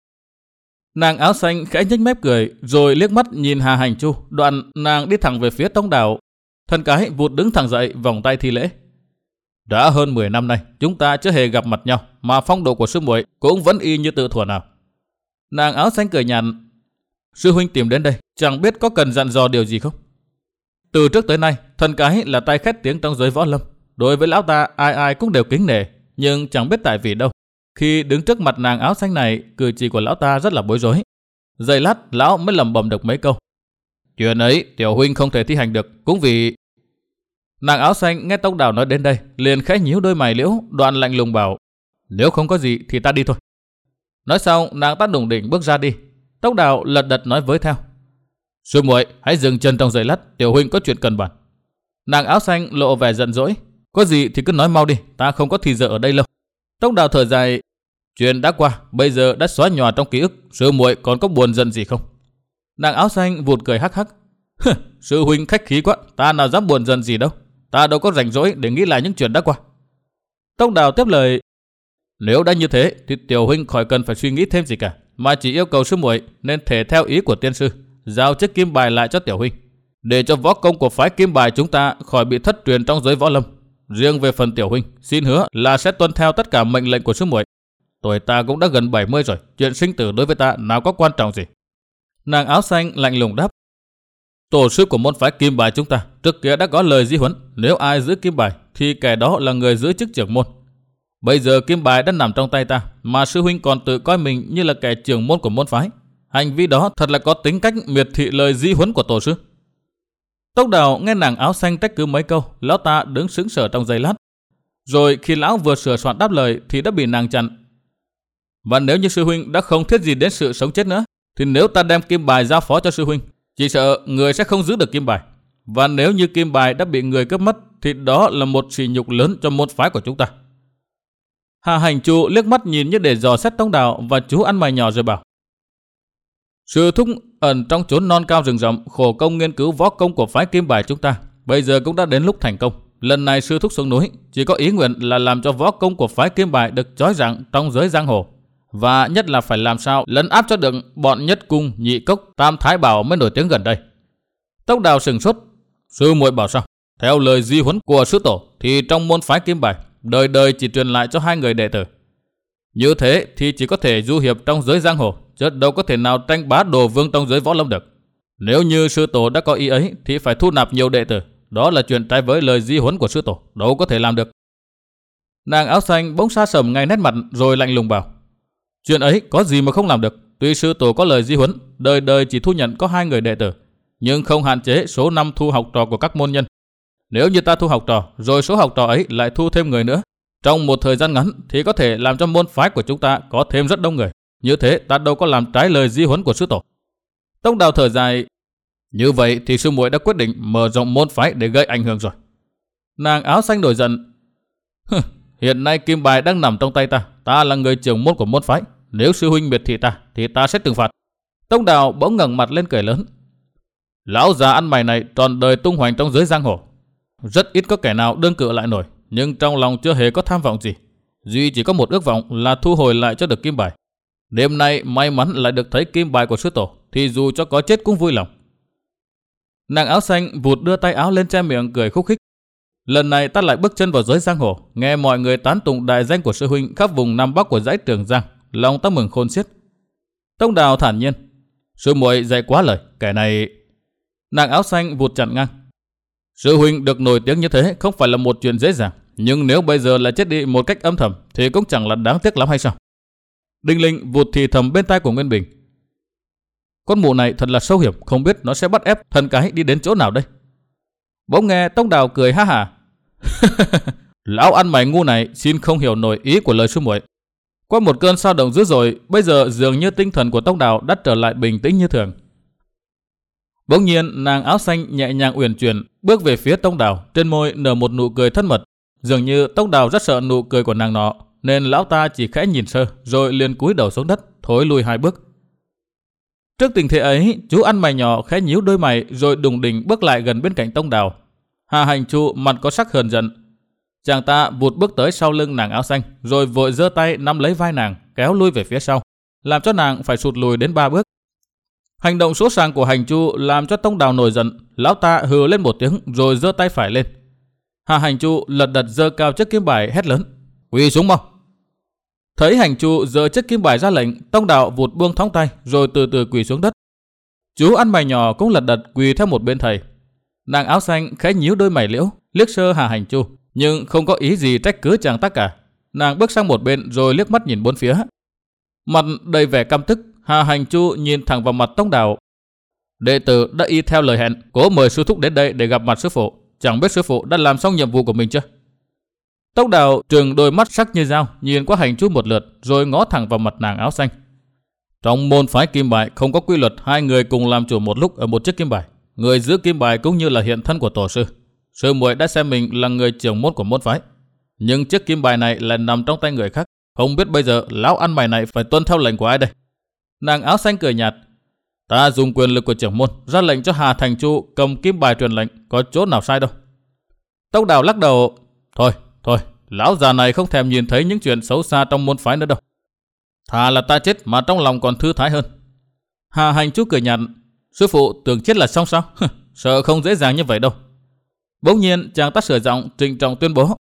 Nàng áo xanh khẽ nhếch mép cười rồi liếc mắt nhìn Hà Hành Chu, đoạn nàng đi thẳng về phía Tông Đào. Thần cái vụt đứng thẳng dậy, vòng tay thi lễ: "Đã hơn mười năm nay chúng ta chưa hề gặp mặt nhau, mà phong độ của sư muội cũng vẫn y như tự thuở nào." Nàng áo xanh cười nhàn: "Sư huynh tìm đến đây, chẳng biết có cần dặn dò điều gì không?" Từ trước tới nay, thần cái là tay khét tiếng trong giới võ lâm. Đối với lão ta ai ai cũng đều kính nể, nhưng chẳng biết tại vì đâu, khi đứng trước mặt nàng áo xanh này, cử chỉ của lão ta rất là bối rối. Giây lát, lão mới lẩm bẩm được mấy câu: "Chuyện ấy tiểu huynh không thể thi hành được, cũng vì..." Nàng áo xanh nghe Tông Đào nói đến đây, liền khẽ nhíu đôi mày liễu, đoạn lạnh lùng bảo: "Nếu không có gì thì ta đi thôi." Nói xong, nàng ta đủng đỉnh bước ra đi. Tông Đào lật đật nói với theo: "Sư muội, hãy dừng chân trong giây lát, tiểu huynh có chuyện cần bàn." Nàng áo xanh lộ vẻ giận dỗi: "Có gì thì cứ nói mau đi, ta không có thì giờ ở đây lâu." Tông Đào thở dài: "Chuyện đã qua, bây giờ đã xóa nhòa trong ký ức, sư muội còn có buồn giận gì không?" Nàng áo xanh vụt cười hắc hắc: "Sư huynh khách khí quá, ta nào dám buồn giận gì đâu, ta đâu có rảnh rỗi để nghĩ lại những chuyện đã qua." Tông Đào tiếp lời: "Nếu đã như thế thì tiểu huynh khỏi cần phải suy nghĩ thêm gì cả, mà chỉ yêu cầu sư muội nên thể theo ý của tiên sư, giao chiếc kim bài lại cho tiểu huynh, để cho võ công của phái Kim Bài chúng ta khỏi bị thất truyền trong giới võ lâm. Riêng về phần tiểu huynh, xin hứa là sẽ tuân theo tất cả mệnh lệnh của sư muội. Tuổi ta cũng đã gần bảy mươi rồi, chuyện sinh tử đối với ta nào có quan trọng gì." Nàng áo xanh lạnh lùng đáp: "Tổ sư của môn phái Kim Bài chúng ta trước kia đã có lời di huấn, nếu ai giữ kim bài thì kẻ đó là người giữ chức trưởng môn. Bây giờ kim bài đã nằm trong tay ta, mà sư huynh còn tự coi mình như là kẻ trưởng môn của môn phái. Hành vi đó thật là có tính cách miệt thị lời di huấn của tổ sư." Tông Đào nghe nàng áo xanh trách cứ mấy câu, lão ta đứng sững sờ trong giây lát. Rồi khi lão vừa sửa soạn đáp lời thì đã bị nàng chặn: "Và nếu như sư huynh đã không thiết gì đến sự sống chết nữa, thì nếu ta đem kim bài giao phó cho sư huynh, chỉ sợ người sẽ không giữ được kim bài. Và nếu như kim bài đã bị người cướp mất, thì đó là một sỉ nhục lớn cho môn phái của chúng ta." Hà Hành Chu liếc mắt nhìn như để dò xét Tông Đào và chú ăn mày nhỏ rồi bảo: "Sư thúc ẩn trong chốn non cao rừng rậm, khổ công nghiên cứu võ công của phái Kim Bài chúng ta, bây giờ cũng đã đến lúc thành công. Lần này sư thúc xuống núi chỉ có ý nguyện là làm cho võ công của phái Kim Bài được chói rạng trong giới giang hồ, và nhất là phải làm sao lấn áp cho được bọn Nhất Cung, Nhị Cốc, Tam Thái Bảo mới nổi tiếng gần đây." Tông Đào sừng sốt: "Sư muội bảo sao? Theo lời di huấn của sư tổ thì trong môn phái Kim Bài đời đời chỉ truyền lại cho hai người đệ tử. Như thế thì chỉ có thể du hiệp trong giới giang hồ, chứ đâu có thể nào tranh bá đồ vương trong giới võ lâm được. Nếu như sư tổ đã có ý ấy thì phải thu nạp nhiều đệ tử, đó là chuyện trái với lời di huấn của sư tổ, đâu có thể làm được." Nàng áo xanh bỗng xa sầm ngay nét mặt rồi lạnh lùng bảo: "Chuyện ấy có gì mà không làm được? Tuy sư tổ có lời di huấn đời đời chỉ thu nhận có hai người đệ tử, nhưng không hạn chế số năm thu học trò của các môn nhân. Nếu như ta thu học trò, rồi số học trò ấy lại thu thêm người nữa, trong một thời gian ngắn thì có thể làm cho môn phái của chúng ta có thêm rất đông người. Như thế ta đâu có làm trái lời di huấn của sư tổ." Tông Đào thở dài: "Như vậy thì sư muội đã quyết định mở rộng môn phái để gây ảnh hưởng rồi." Nàng áo xanh đổi giận: Hiện nay kim bài đang nằm trong tay ta. Ta là người trưởng môn của môn phái. Nếu sư huynh miệt thị ta thì ta sẽ trừng phạt. Tông Đào bỗng ngẩng mặt lên cười lớn. Lão già ăn mày này trọn đời tung hoành trong giới giang hồ. Rất ít có kẻ nào đương cự lại nổi. Nhưng trong lòng chưa hề có tham vọng gì. Duy chỉ có một ước vọng là thu hồi lại cho được kim bài. Đêm nay may mắn lại được thấy kim bài của sư tổ, thì dù cho có chết cũng vui lòng. Nàng áo xanh vụt đưa tay áo lên che miệng cười khúc khích. Lần này ta lại bước chân vào giới giang hồ, nghe mọi người tán tụng đại danh của sư huynh khắp vùng Nam Bắc của dãy Trường Giang, lòng ta mừng khôn xiết. Tông Đào thản nhiên. Sư muội dạy quá lời, kẻ này... Nàng áo xanh vụt chặn ngang. Sư huynh được nổi tiếng như thế không phải là một chuyện dễ dàng, nhưng nếu bây giờ lại chết đi một cách âm thầm thì cũng chẳng là đáng tiếc lắm hay sao? Đinh Linh vụt thì thầm bên tai của Nguyên Bình. Con mụ này thật là sâu hiểm, không biết nó sẽ bắt ép thần cái đi đến chỗ nào đây. Bỗng nghe Tông Đào cười ha hả. Lão ăn mày ngu này xin không hiểu nổi ý của lời sư muội. Qua một cơn sao động dữ dội, bây giờ dường như tinh thần của Tông Đào đã trở lại bình tĩnh như thường. Bỗng nhiên nàng áo xanh nhẹ nhàng uyển chuyển bước về phía Tông Đào, trên môi nở một nụ cười thân mật. Dường như Tông Đào rất sợ nụ cười của nàng nọ, nên lão ta chỉ khẽ nhìn sơ rồi liền cúi đầu xuống đất, thối lùi hai bước. Trước tình thế ấy, chú ăn mày nhỏ khẽ nhíu đôi mày rồi đùng đỉnh bước lại gần bên cạnh Tông Đào. Hà Hành Chu mặt có sắc hờn giận. Chàng ta vụt bước tới sau lưng nàng áo xanh, rồi vội giơ tay nắm lấy vai nàng, kéo lui về phía sau, làm cho nàng phải sụt lùi đến ba bước. Hành động sỗ sàng của Hành Chu làm cho Tông Đào nổi giận, lão ta hừ lên một tiếng rồi giơ tay phải lên. Hà Hành Chu lật đật giơ cao chiếc kiếm bài hét lớn: "Quỳ xuống mau!" Thấy Hành Chu giơ chiếc kiếm bài ra lệnh, Tông Đào vụt buông thõng tay rồi từ từ quỳ xuống đất. Chú ăn mày nhỏ cũng lật đật quỳ theo một bên thầy. Nàng áo xanh khẽ nhíu đôi mày liễu, liếc sơ Hà Hành Chu, nhưng không có ý gì trách cứ chàng ta cả. Nàng bước sang một bên rồi liếc mắt nhìn bốn phía. Mặt đầy vẻ căm tức, Hà Hành Chu nhìn thẳng vào mặt Tông Đào. Đệ tử đã y theo lời hẹn, cố mời sư thúc đến đây để gặp mặt sư phụ. Chẳng biết sư phụ đã làm xong nhiệm vụ của mình chưa? Tông Đào trừng đôi mắt sắc như dao, nhìn qua Hành Chu một lượt, rồi ngó thẳng vào mặt nàng áo xanh. Trong môn phái kim bài không có quy luật hai người cùng làm chủ một lúc ở một chiếc kim bài. Người giữ kim bài cũng như là hiện thân của tổ sư. Sư muội đã xem mình là người trưởng môn của môn phái, nhưng chiếc kim bài này lại nằm trong tay người khác. Không biết bây giờ lão ăn mày này phải tuân theo lệnh của ai đây? Nàng áo xanh cười nhạt. Ta dùng quyền lực của trưởng môn ra lệnh cho Hà Thành Chu cầm kim bài truyền lệnh, có chỗ nào sai đâu. Tông Đào lắc đầu. Thôi, thôi, lão già này không thèm nhìn thấy những chuyện xấu xa trong môn phái nữa đâu. Thà là ta chết mà trong lòng còn thư thái hơn. Hà Hành Chu cười nhạt. Sư phụ tưởng chết là xong sao? Sợ không dễ dàng như vậy đâu. Bỗng nhiên chàng ta sửa giọng trịnh trọng tuyên bố.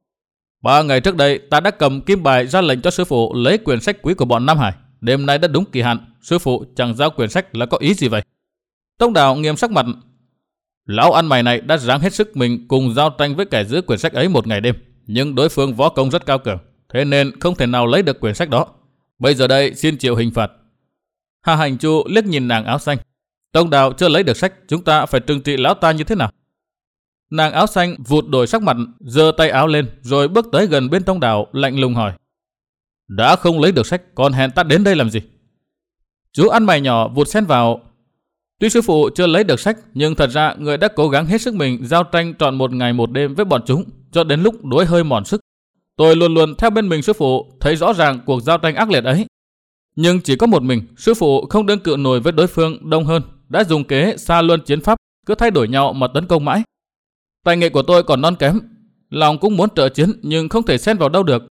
Ba ngày trước đây ta đã cầm kim bài ra lệnh cho sư phụ lấy quyển sách quý của bọn Nam Hải. Đêm nay đã đúng kỳ hạn, sư phụ chẳng giao quyển sách là có ý gì vậy? Tông Đào nghiêm sắc mặt. Lão ăn mày này đã ráng hết sức mình cùng giao tranh với kẻ giữ quyển sách ấy một ngày đêm, nhưng đối phương võ công rất cao cường, thế nên không thể nào lấy được quyển sách đó. Bây giờ đây xin chịu hình phạt. Hà Hành Chu liếc nhìn nàng áo xanh. Tông Đào chưa lấy được sách, chúng ta phải trừng trị lão ta như thế nào? Nàng áo xanh vụt đổi sắc mặt, giơ tay áo lên rồi bước tới gần bên Tông Đào, lạnh lùng hỏi. Đã không lấy được sách, còn hẹn ta đến đây làm gì? Chú ăn mày nhỏ vụt xen vào. Tuy sư phụ chưa lấy được sách, nhưng thật ra người đã cố gắng hết sức mình giao tranh trọn một ngày một đêm với bọn chúng, cho đến lúc đuối hơi mòn sức. Tôi luôn luôn theo bên mình sư phụ, thấy rõ ràng cuộc giao tranh ác liệt ấy. Nhưng chỉ có một mình, sư phụ không đương cự nổi với đối phương đông hơn, đã dùng kế xa luân chiến pháp, cứ thay đổi nhau mà tấn công mãi. Tài nghệ của tôi còn non kém, lòng cũng muốn trợ chiến nhưng không thể xen vào đâu được.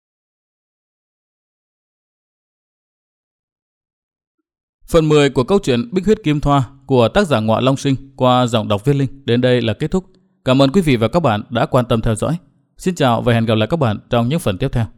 Phần mười của câu chuyện Bích Huyết Kim Thoa của tác giả Ngọa Long Sinh qua giọng đọc Viết Linh đến đây là kết thúc. Cảm ơn quý vị và các bạn đã quan tâm theo dõi. Xin chào và hẹn gặp lại các bạn trong những phần tiếp theo.